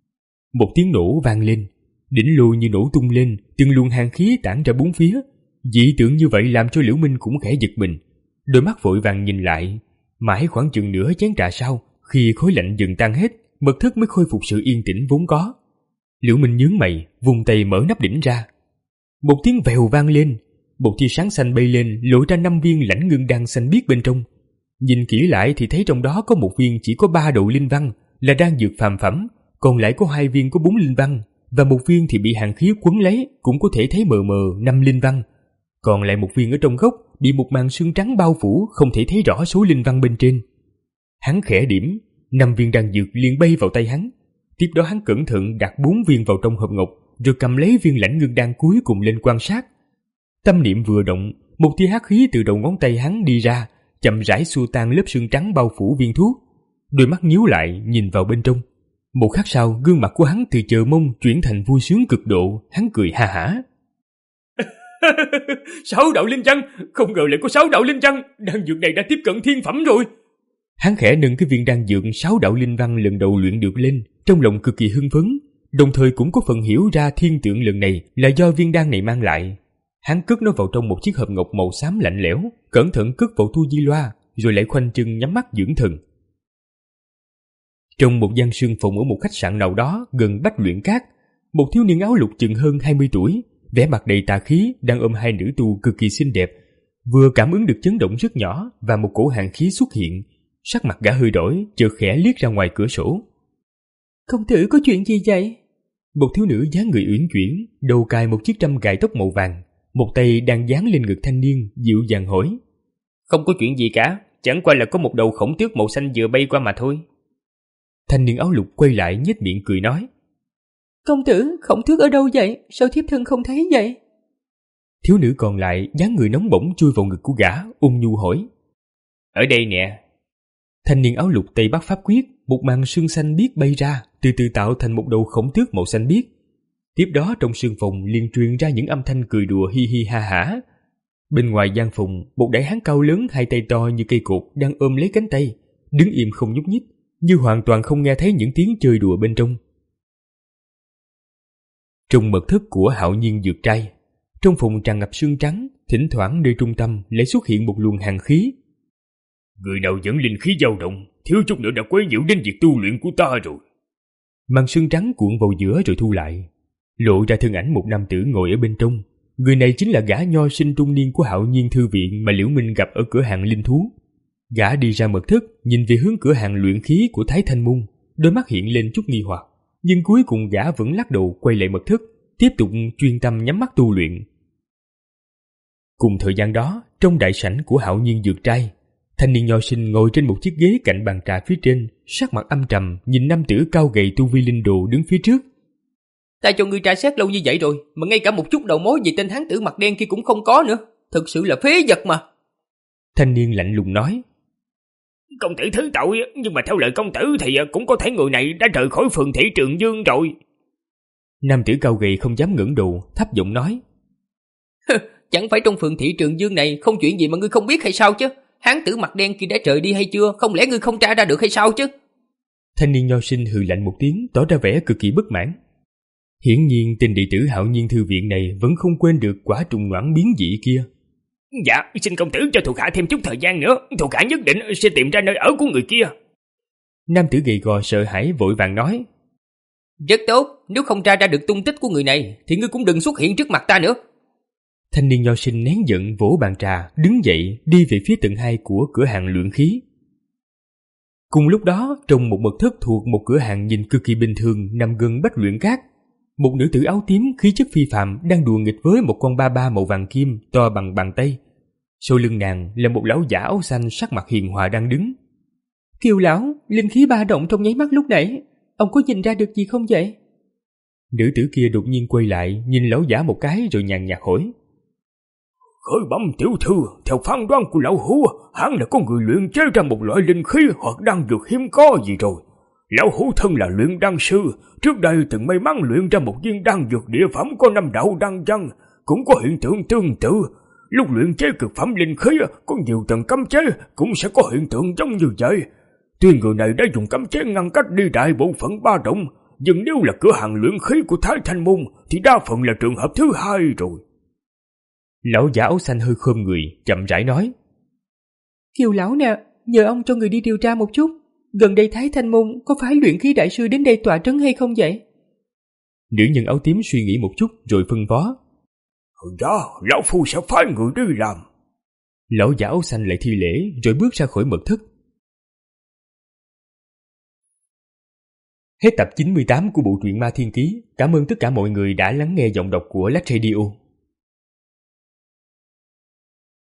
Một tiếng nổ vang lên, đỉnh lô như nổ tung lên, từng luồng hàn khí tản ra bốn phía. Dị tượng như vậy làm cho Liễu Minh cũng khẽ giật mình, đôi mắt vội vàng nhìn lại. Mãi khoảng chừng nửa chén trà sau, khi khói lạnh dần tan hết, mật thất mới khôi phục sự yên tĩnh vốn có. Liễu Minh nhướng mày, vùng tay mở nắp đỉnh ra. Một tiếng vèo vang lên, một tia sáng xanh bay lên, lộ ra năm viên lãnh ngưng đan xanh biếc bên trong. Nhìn kỹ lại thì thấy trong đó có một viên chỉ có ba độ linh văn, là đan dược phàm phẩm, còn lại có hai viên có bốn linh văn, và một viên thì bị hàn khí quấn lấy, cũng có thể thấy mờ mờ năm linh văn. Còn lại một viên ở trong gốc bị một màn sương trắng bao phủ, không thể thấy rõ số linh văn bên trên. Hắn khẽ điểm, năm viên đan dược liền bay vào tay hắn. Tiếp đó hắn cẩn thận đặt bốn viên vào trong hộp ngọc, rồi cầm lấy viên lãnh ngưng đan cuối cùng lên quan sát. Tâm niệm vừa động, một tia hắc khí từ đầu ngón tay hắn đi ra, chậm rãi xua tan lớp sương trắng bao phủ viên thuốc. Đôi mắt nhíu lại nhìn vào bên trong. Một khắc sau, gương mặt của hắn từ chờ mong chuyển thành vui sướng cực độ, hắn cười ha hả. Sáu đạo linh văn, không ngờ lại có sáu đạo linh văn, đan dược này đã tiếp cận thiên phẩm rồi. Hắn khẽ nâng cái viên đan dược sáu đạo linh văn lần đầu luyện được lên, trong lòng cực kỳ hưng phấn, đồng thời cũng có phần hiểu ra thiên tượng lần này là do viên đan này mang lại. Hắn cất nó vào trong một chiếc hộp ngọc màu xám lạnh lẽo, cẩn thận cất vào tu di loa, rồi lại khoanh chân nhắm mắt dưỡng thần. Trong một gian sương phòng ở một khách sạn nào đó gần Bách Luyện Cát, một thiếu niên áo lục chừng hơn hai mươi tuổi, vẻ mặt đầy tà khí, đang ôm hai nữ tu cực kỳ xinh đẹp, vừa cảm ứng được chấn động rất nhỏ và một cổ hàn khí xuất hiện. Sắc mặt gã hơi đổi, chợt khẽ liếc ra ngoài cửa sổ. Công tử có chuyện gì vậy? Một thiếu nữ dáng người uyển chuyển, đầu cài một chiếc trăm cài tóc màu vàng, một tay đang dán lên ngực thanh niên, dịu dàng hỏi. Không có chuyện gì cả, Chẳng qua là có một đầu khổng tước màu xanh vừa bay qua mà thôi. Thanh niên áo lục quay lại nhếch miệng cười nói. Công tử, khổng tước ở đâu vậy? Sao thiếp thân không thấy vậy? Thiếu nữ còn lại dáng người nóng bỏng chui vào ngực của gã, ôn nhu hỏi. Ở đây nè. Thanh niên áo lục tay bắt pháp quyết, một màn sương xanh biếc bay ra, từ từ tạo thành một đầu khổng tước màu xanh biếc. Tiếp đó trong sương phòng liền truyền ra những âm thanh cười đùa hi hi ha hả. Bên ngoài gian phòng, một đại hán cao lớn hai tay to như cây cột đang ôm lấy cánh tay, đứng im không nhúc nhích, như hoàn toàn không nghe thấy những tiếng chơi đùa bên trong. Trong mật thất của Hạo Nhiên dược trai, trong phòng tràn ngập sương trắng, thỉnh thoảng nơi trung tâm lại xuất hiện một luồng hàn khí. Người nào dẫn linh khí dao động, thiếu chút nữa đã quấy nhiễu đến việc tu luyện của ta rồi. Màn sương trắng cuộn vào giữa rồi thu lại, lộ ra thân ảnh một nam tử ngồi ở bên trong. Người này chính là gã nho sinh trung niên của Hạo Nhiên thư viện mà Liễu Minh gặp ở cửa hàng linh thú. Gã đi ra mật thất, nhìn về hướng cửa hàng luyện khí của Thái Thanh Môn, đôi mắt hiện lên chút nghi hoặc, nhưng cuối cùng gã vẫn lắc đầu quay lại mật thất, tiếp tục chuyên tâm nhắm mắt tu luyện. Cùng thời gian đó, trong đại sảnh của Hạo Nhiên dược trai, thanh niên nho sinh ngồi trên một chiếc ghế cạnh bàn trà phía trên, sắc mặt âm trầm nhìn nam tử cao gầy tu vi linh đồ đứng phía trước. Ta cho ngươi tra xét lâu như vậy rồi, mà ngay cả một chút đầu mối về tên hán tử mặt đen kia cũng không có nữa. Thực sự là phế vật mà. Thanh niên lạnh lùng nói. Công tử thứ tội, nhưng mà theo lời công tử thì cũng có thể người này đã rời khỏi phường Thị Trường Dương rồi. Nam tử cao gầy không dám ngẩng đầu, thấp giọng nói. Chẳng phải trong phường Thị Trường Dương này không chuyện gì mà ngươi không biết hay sao chứ? Hán tử mặt đen kia đã rời đi hay chưa? Không lẽ ngươi không tra ra được hay sao chứ? Thanh niên nho sinh hừ lạnh một tiếng, tỏ ra vẻ cực kỳ bất mãn. Hiển nhiên tên đệ tử Hạo Nhiên thư viện này vẫn không quên được quả trùng noãn biến dị kia. Dạ, xin công tử cho thuộc hạ thêm chút thời gian nữa, thuộc hạ nhất định sẽ tìm ra nơi ở của người kia. Nam tử gầy gò sợ hãi vội vàng nói. Rất tốt, nếu không tra ra được tung tích của người này thì ngươi cũng đừng xuất hiện trước mặt ta nữa. Thanh niên nho sinh nén giận vỗ bàn trà, đứng dậy đi về phía tầng hai của cửa hàng luyện khí. Cùng lúc đó, trong một mật thất thuộc một cửa hàng nhìn cực kỳ bình thường nằm gần bách luyện cát, một nữ tử áo tím khí chất phi phàm đang đùa nghịch với một con ba ba màu vàng kim to bằng bàn tay. Sau lưng nàng là một lão giả áo xanh sắc mặt hiền hòa đang đứng. Kiều lão, linh khí ba động trong nháy mắt lúc nãy, ông có nhìn ra được gì không vậy? Nữ tử kia đột nhiên quay lại nhìn lão giả một cái rồi nhàn nhạt hỏi. Khởi bẩm tiểu thư, theo phán đoán của lão hủ, hắn là có người luyện chế ra một loại linh khí hoặc đan dược hiếm có gì rồi. Lão hủ thân là luyện đan sư, trước đây từng may mắn luyện ra một viên đan dược địa phẩm có năm đạo đan văn, cũng có hiện tượng tương tự. Lúc luyện chế cực phẩm linh khí có nhiều tầng cấm chế cũng sẽ có hiện tượng giống như vậy. Tuy người này đã dùng cấm chế ngăn cách đi đại bộ phận ba động, nhưng nếu là cửa hàng luyện khí của Thái Thanh Môn thì đa phần là trường hợp thứ hai rồi. Lão giả áo xanh hơi khom người, chậm rãi nói. Kiều lão nè, nhờ ông cho người đi điều tra một chút. Gần đây Thái Thanh Môn có phái luyện khí đại sư đến đây tọa trấn hay không vậy? Nữ nhân áo tím suy nghĩ một chút rồi phân phó. Dạ, lão phu sẽ phái người đi làm. Lão giả áo xanh lại thi lễ rồi bước ra khỏi mật thất. Hết tập chín mươi tám của bộ truyện Ma Thiên Ký. Cảm ơn tất cả mọi người đã lắng nghe giọng đọc của Lách Radio.